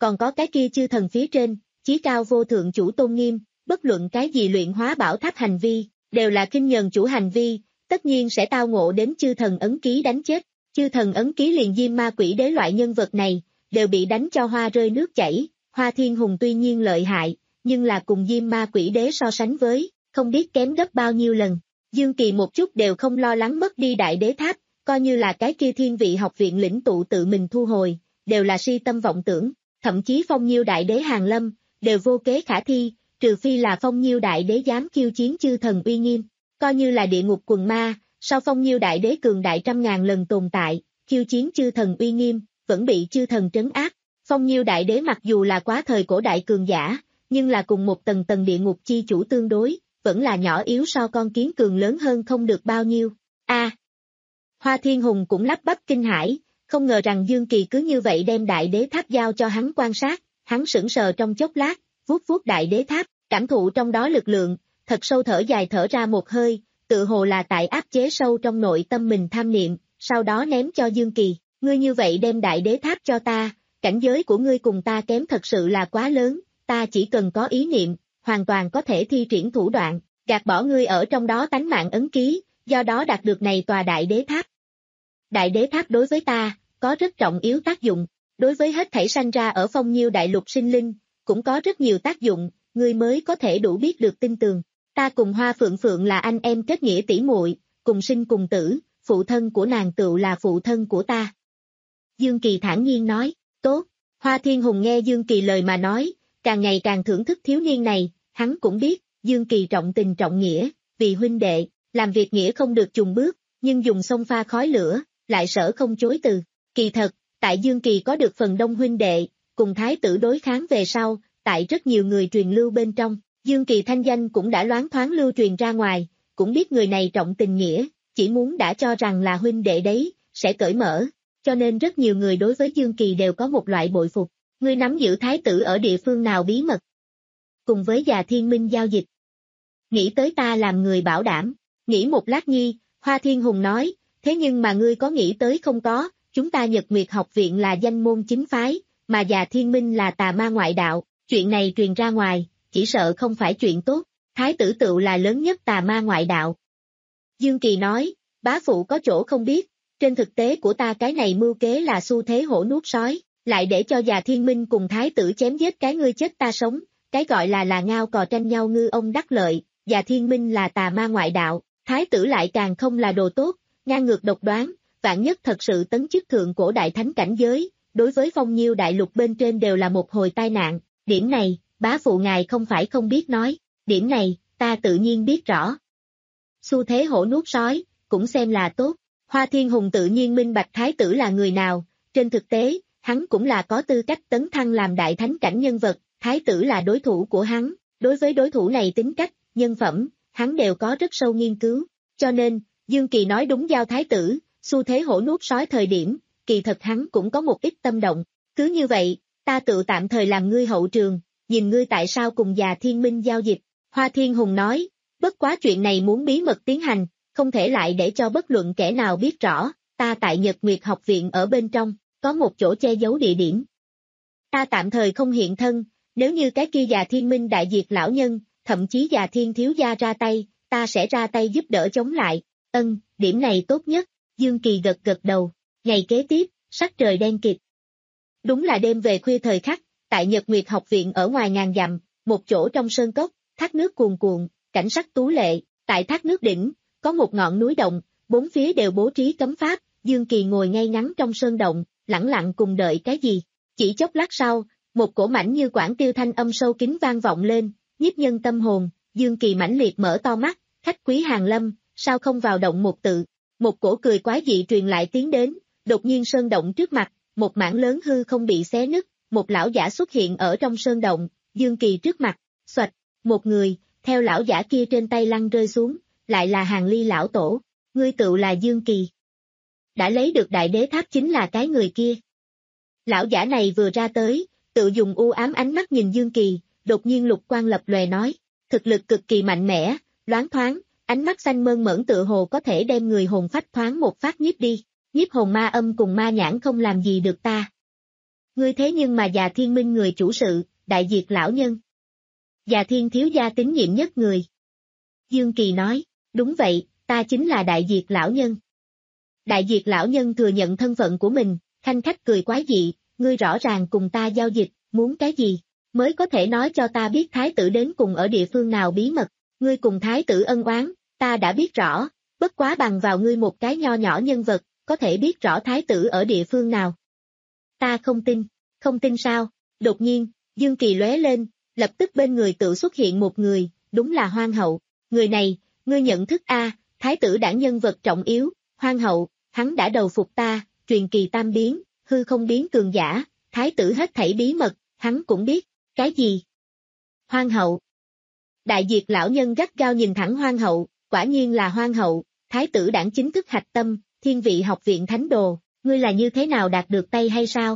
còn có cái kia chư thần phía trên, chí cao vô thượng chủ tôn nghiêm, bất luận cái gì luyện hóa bảo tháp hành vi, đều là khinh nhờn chủ hành vi, tất nhiên sẽ tao ngộ đến chư thần ấn ký đánh chết. Chư thần ấn ký liền Diêm Ma Quỷ Đế loại nhân vật này, đều bị đánh cho hoa rơi nước chảy. Hoa Thiên Hùng tuy nhiên lợi hại, nhưng là cùng Diêm Ma Quỷ Đế so sánh với, không biết kém gấp bao nhiêu lần. Dương Kỳ một chút đều không lo lắng mất đi đại đế tháp, coi như là cái kia thiên vị học viện lĩnh tụ tự mình thu hồi, đều là si tâm vọng tưởng, thậm chí Phong Nhiêu đại đế hàng lâm, đều vô kế khả thi, trừ phi là Phong Nhiêu đại đế dám khiêu chiến chư thần uy nghiêm, coi như là địa ngục quần ma, sau Phong Nhiêu đại đế cường đại trăm ngàn lần tồn tại, khiêu chiến chư thần uy nghiêm, vẫn bị chư thần trấn áp. Phong Nhiêu đại đế mặc dù là quá thời cổ đại cường giả, nhưng là cùng một tầng tầng địa ngục chi chủ tương đối, vẫn là nhỏ yếu so con kiến cường lớn hơn không được bao nhiêu. A, à, Hoa Thiên Hùng cũng lắp bắp kinh hãi, không ngờ rằng Dương Kỳ cứ như vậy đem đại đế tháp giao cho hắn quan sát, hắn sững sờ trong chốc lát, vuốt vuốt đại đế tháp, cảm thụ trong đó lực lượng, thật sâu thở dài thở ra một hơi, tự hồ là tại áp chế sâu trong nội tâm mình tham niệm, sau đó ném cho Dương Kỳ, ngươi như vậy đem đại đế tháp cho ta, cảnh giới của ngươi cùng ta kém thật sự là quá lớn, ta chỉ cần có ý niệm, hoàn toàn có thể thi triển thủ đoạn, gạt bỏ ngươi ở trong đó tánh mạng ấn ký, do đó đạt được này tòa đại đế tháp. Đại đế tháp đối với ta, có rất trọng yếu tác dụng, đối với hết thảy sanh ra ở Phong Nhiêu đại lục sinh linh, cũng có rất nhiều tác dụng, ngươi mới có thể đủ biết được tin tường. Ta cùng Hoa Phượng Phượng là anh em kết nghĩa tỷ muội, cùng sinh cùng tử, phụ thân của nàng tựu là phụ thân của ta. Dương Kỳ thản nhiên nói, tốt, Hoa Thiên Hùng nghe Dương Kỳ lời mà nói, càng ngày càng thưởng thức thiếu niên này, hắn cũng biết, Dương Kỳ trọng tình trọng nghĩa, vì huynh đệ, làm việc nghĩa không được chùng bước, nhưng dùng sông pha khói lửa, lại sở không chối từ. Kỳ thật, tại Dương Kỳ có được phần đông huynh đệ, cùng thái tử đối kháng về sau, tại rất nhiều người truyền lưu bên trong, Dương Kỳ thanh danh cũng đã loáng thoáng lưu truyền ra ngoài, cũng biết người này trọng tình nghĩa, chỉ muốn đã cho rằng là huynh đệ đấy, sẽ cởi mở, cho nên rất nhiều người đối với Dương Kỳ đều có một loại bội phục. Ngươi nắm giữ thái tử ở địa phương nào bí mật? Cùng với già thiên minh giao dịch. Nghĩ tới ta làm người bảo đảm, nghĩ một lát nhi, Hoa Thiên Hùng nói, thế nhưng mà ngươi có nghĩ tới không có, chúng ta Nhật Nguyệt học viện là danh môn chính phái, mà già thiên minh là tà ma ngoại đạo, chuyện này truyền ra ngoài, chỉ sợ không phải chuyện tốt, thái tử tựu là lớn nhất tà ma ngoại đạo. Dương Kỳ nói, bá phụ có chỗ không biết, trên thực tế của ta cái này mưu kế là xu thế hổ nuốt sói, lại để cho già thiên minh cùng thái tử chém giết cái ngươi chết ta sống, cái gọi là là ngao cò tranh nhau ngư ông đắc lợi, già thiên minh là tà ma ngoại đạo, thái tử lại càng không là đồ tốt, ngang ngược độc đoán, vạn nhất thật sự tấn chức thượng cổ đại thánh cảnh giới, đối với Phong Nhiêu đại lục bên trên đều là một hồi tai nạn, điểm này, bá phụ ngài không phải không biết nói, điểm này, ta tự nhiên biết rõ. Xu thế hổ nuốt sói, cũng xem là tốt, Hoa Thiên Hùng tự nhiên minh bạch thái tử là người nào, trên thực tế, hắn cũng là có tư cách tấn thăng làm đại thánh cảnh nhân vật, thái tử là đối thủ của hắn, đối với đối thủ này tính cách, nhân phẩm, hắn đều có rất sâu nghiên cứu, cho nên, Dương Kỳ nói đúng giao thái tử, xu thế hổ nuốt sói thời điểm, kỳ thật hắn cũng có một ít tâm động, cứ như vậy, ta tự tạm thời làm ngươi hậu trường, nhìn ngươi tại sao cùng già thiên minh giao dịch, Hoa Thiên Hùng nói, bất quá chuyện này muốn bí mật tiến hành, không thể lại để cho bất luận kẻ nào biết rõ, ta tại Nhật Nguyệt học viện ở bên trong, có một chỗ che giấu địa điểm. Ta tạm thời không hiện thân, nếu như cái kia già thiên minh đại diệt lão nhân, thậm chí già thiên thiếu gia ra tay, ta sẽ ra tay giúp đỡ chống lại, ân, điểm này tốt nhất, Dương Kỳ gật gật đầu, ngày kế tiếp, sắc trời đen kịt. Đúng là đêm về khuya thời khắc, tại Nhật Nguyệt học viện ở ngoài ngàn dặm, một chỗ trong sơn cốc, thác nước cuồn cuộn, cảnh sắc tú lệ, tại thác nước đỉnh, có một ngọn núi động, bốn phía đều bố trí cấm pháp, Dương Kỳ ngồi ngay ngắn trong sơn động, lẳng lặng cùng đợi cái gì. Chỉ chốc lát sau, một cổ mảnh như quảng tiêu thanh âm sâu kín vang vọng lên, nhiếp nhân tâm hồn, Dương Kỳ mãnh liệt mở to mắt, khách quý hàng lâm, sao không vào động một tự. Một cổ cười quái dị truyền lại tiến đến, đột nhiên sơn động trước mặt, một mảng lớn hư không bị xé nứt, một lão giả xuất hiện ở trong sơn động, Dương Kỳ trước mặt, xoạch, một người, theo lão giả kia trên tay lăn rơi xuống, lại là Hàng Ly lão tổ, ngươi tựu là Dương Kỳ. Đã lấy được đại đế tháp chính là cái người kia. Lão giả này vừa ra tới, tự dùng u ám ánh mắt nhìn Dương Kỳ, đột nhiên lục quang lập lòe nói, thực lực cực kỳ mạnh mẽ, loáng thoáng, ánh mắt xanh mơn mởn tựa hồ có thể đem người hồn phách thoáng một phát nhiếp đi, nhiếp hồn ma âm cùng ma nhãn không làm gì được ta. Ngươi thế nhưng mà Già Thiên Minh người chủ sự, Đại Diệt lão nhân. Già Thiên thiếu gia tín nhiệm nhất người. Dương Kỳ nói, đúng vậy, ta chính là Đại Diệt lão nhân. Đại Diệt lão nhân thừa nhận thân phận của mình, khanh khách cười quái dị, ngươi rõ ràng cùng ta giao dịch, muốn cái gì, mới có thể nói cho ta biết thái tử đến cùng ở địa phương nào bí mật, ngươi cùng thái tử ân oán, ta đã biết rõ, bất quá bằng vào ngươi một cái nho nhỏ nhân vật, có thể biết rõ thái tử ở địa phương nào. Ta không tin, không tin sao, đột nhiên, Dương Kỳ lóe lên, lập tức bên người tự xuất hiện một người, đúng là Hoang hậu, người này, ngươi nhận thức a, thái tử đảng nhân vật trọng yếu, Hoang hậu, hắn đã đầu phục ta, truyền kỳ tam biến, hư không biến cường giả, thái tử hết thảy bí mật, hắn cũng biết, cái gì? Hoang hậu. Đại Diệt lão nhân gắt gao nhìn thẳng Hoang hậu, quả nhiên là Hoang hậu, thái tử đảng chính thức hạch tâm, thiên vị học viện thánh đồ, ngươi là như thế nào đạt được tay hay sao?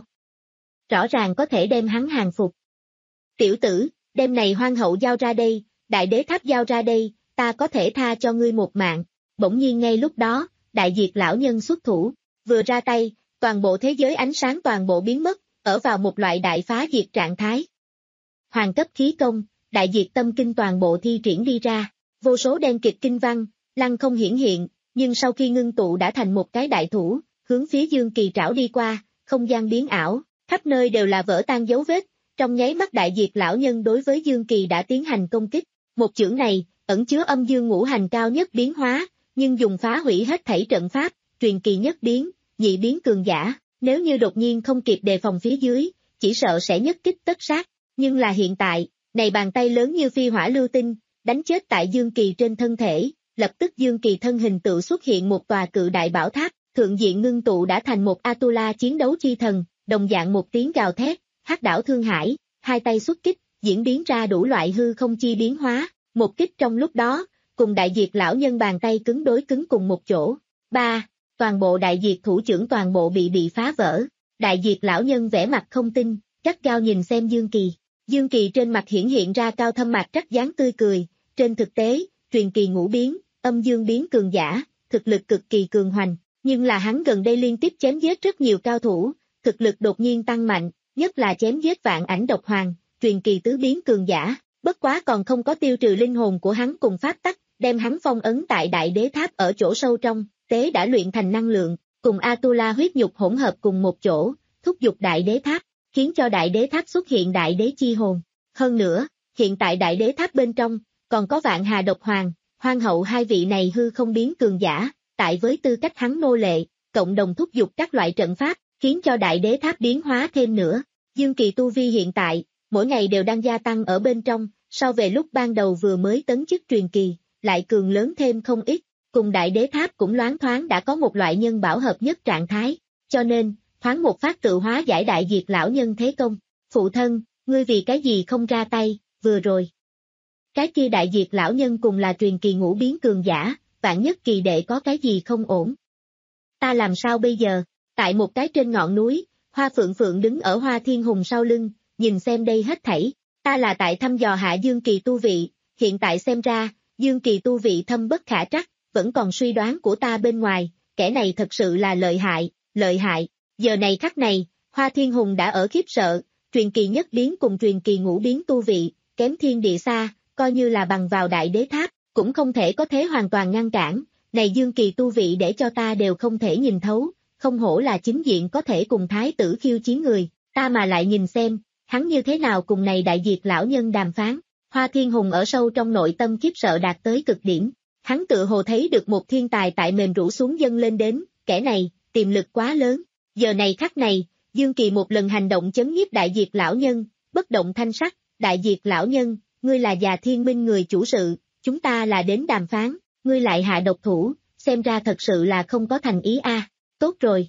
Rõ ràng có thể đem hắn hàng phục. Tiểu tử, đem này Hoang hậu giao ra đây, đại đế tháp giao ra đây, ta có thể tha cho ngươi một mạng. Bỗng nhiên ngay lúc đó, Đại Diệt lão nhân xuất thủ, vừa ra tay, toàn bộ thế giới ánh sáng toàn bộ biến mất, ở vào một loại đại phá diệt trạng thái. Hoàng cấp khí công, Đại Diệt tâm kinh toàn bộ thi triển đi ra, vô số đen kịch kinh văn, lăng không hiển hiện, nhưng sau khi ngưng tụ đã thành một cái đại thủ, hướng phía Dương Kỳ trảo đi qua, không gian biến ảo, khắp nơi đều là vỡ tan dấu vết, trong nháy mắt Đại Diệt lão nhân đối với Dương Kỳ đã tiến hành công kích, một chưởng này, ẩn chứa âm dương ngũ hành cao nhất biến hóa, nhưng dùng phá hủy hết thảy trận pháp, truyền kỳ nhất biến, nhị biến cường giả, nếu như đột nhiên không kịp đề phòng phía dưới, chỉ sợ sẽ nhất kích tất sát, nhưng là hiện tại, này bàn tay lớn như phi hỏa lưu tinh, đánh chết tại Dương Kỳ trên thân thể, lập tức Dương Kỳ thân hình tự xuất hiện một tòa cự đại bảo tháp, thượng diện ngưng tụ đã thành một Atula chiến đấu chi thần, đồng dạng một tiếng gào thét, hắc đảo Thương Hải, hai tay xuất kích, diễn biến ra đủ loại hư không chi biến hóa, một kích trong lúc đó, cùng Đại Diệt lão nhân bàn tay cứng đối cứng cùng một chỗ. Ba, toàn bộ Đại Diệt thủ trưởng toàn bộ bị bị phá vỡ. Đại Diệt lão nhân vẻ mặt không tin, gắt gao nhìn xem Dương Kỳ. Dương Kỳ trên mặt hiển hiện ra cao thâm mặt trắc dáng tươi cười, trên thực tế, truyền kỳ ngũ biến, âm dương biến cường giả, thực lực cực kỳ cường hoành, nhưng là hắn gần đây liên tiếp chém giết rất nhiều cao thủ, thực lực đột nhiên tăng mạnh, nhất là chém giết Vạn Ảnh Độc Hoàng, truyền kỳ tứ biến cường giả, bất quá còn không có tiêu trừ linh hồn của hắn cùng pháp tắc, đem hắn phong ấn tại Đại Đế Tháp ở chỗ sâu trong, tế đã luyện thành năng lượng, cùng Atula huyết nhục hỗn hợp cùng một chỗ, thúc giục Đại Đế Tháp, khiến cho Đại Đế Tháp xuất hiện Đại Đế chi hồn. Hơn nữa, hiện tại Đại Đế Tháp bên trong, còn có Vạn Hà Độc Hoàng, Hoang hậu hai vị này hư không biến cường giả, tại với tư cách hắn nô lệ, cộng đồng thúc giục các loại trận pháp, khiến cho Đại Đế Tháp biến hóa thêm nữa. Dương Kỳ tu vi hiện tại, mỗi ngày đều đang gia tăng ở bên trong, so về lúc ban đầu vừa mới tấn chức truyền kỳ, lại cường lớn thêm không ít, cùng Đại Đế Tháp cũng loáng thoáng đã có một loại nhân bảo hợp nhất trạng thái, cho nên, thoáng một phát tự hóa giải Đại Diệt lão nhân thế công. Phụ thân, ngươi vì cái gì không ra tay, vừa rồi. Cái kia Đại Diệt lão nhân cùng là truyền kỳ ngũ biến cường giả, vạn nhất kỳ đệ có cái gì không ổn. Ta làm sao bây giờ? Tại một cái trên ngọn núi, Hoa Phượng Phượng đứng ở Hoa Thiên Hùng sau lưng, nhìn xem đây hết thảy. Ta là tại thăm dò hạ Dương Kỳ tu vị, hiện tại xem ra, Dương Kỳ tu vị thâm bất khả trắc, vẫn còn suy đoán của ta bên ngoài, kẻ này thật sự là lợi hại, lợi hại. Giờ này khắc này, Hoa Thiên Hùng đã ở khiếp sợ, truyền kỳ nhất biến cùng truyền kỳ ngũ biến tu vị, kém thiên địa xa, coi như là bằng vào Đại Đế Tháp, cũng không thể có thế hoàn toàn ngăn cản, này Dương Kỳ tu vị để cho ta đều không thể nhìn thấu, không hổ là chính diện có thể cùng thái tử khiêu chiến người, ta mà lại nhìn xem, hắn như thế nào cùng này Đại Diệt lão nhân đàm phán. Hoa Thiên Hùng ở sâu trong nội tâm khiếp sợ đạt tới cực điểm, hắn tự hồ thấy được một thiên tài tại mềm rũ xuống dâng lên đến, kẻ này, tiềm lực quá lớn, giờ này khắc này, Dương Kỳ một lần hành động chấn nhiếp Đại Diệt lão nhân, bất động thanh sắc, Đại Diệt lão nhân, ngươi là Già Thiên Minh người chủ sự, chúng ta là đến đàm phán, ngươi lại hạ độc thủ, xem ra thật sự là không có thành ý a. Tốt rồi.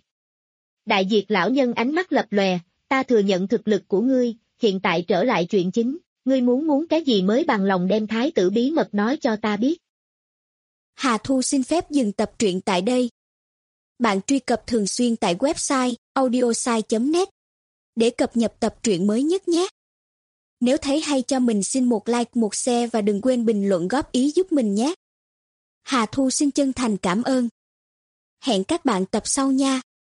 Đại Diệt lão nhân ánh mắt lập lòe, ta thừa nhận thực lực của ngươi, hiện tại trở lại chuyện chính, ngươi muốn muốn cái gì mới bằng lòng đem thái tử bí mật nói cho ta biết. Hà Thu xin phép dừng tập truyện tại đây. Bạn truy cập thường xuyên tại website audiosai chấm net để cập nhật tập truyện mới nhất nhé. Nếu thấy hay cho mình xin một like, một share và đừng quên bình luận góp ý giúp mình nhé. Hà Thu xin chân thành cảm ơn. Hẹn các bạn tập sau nha.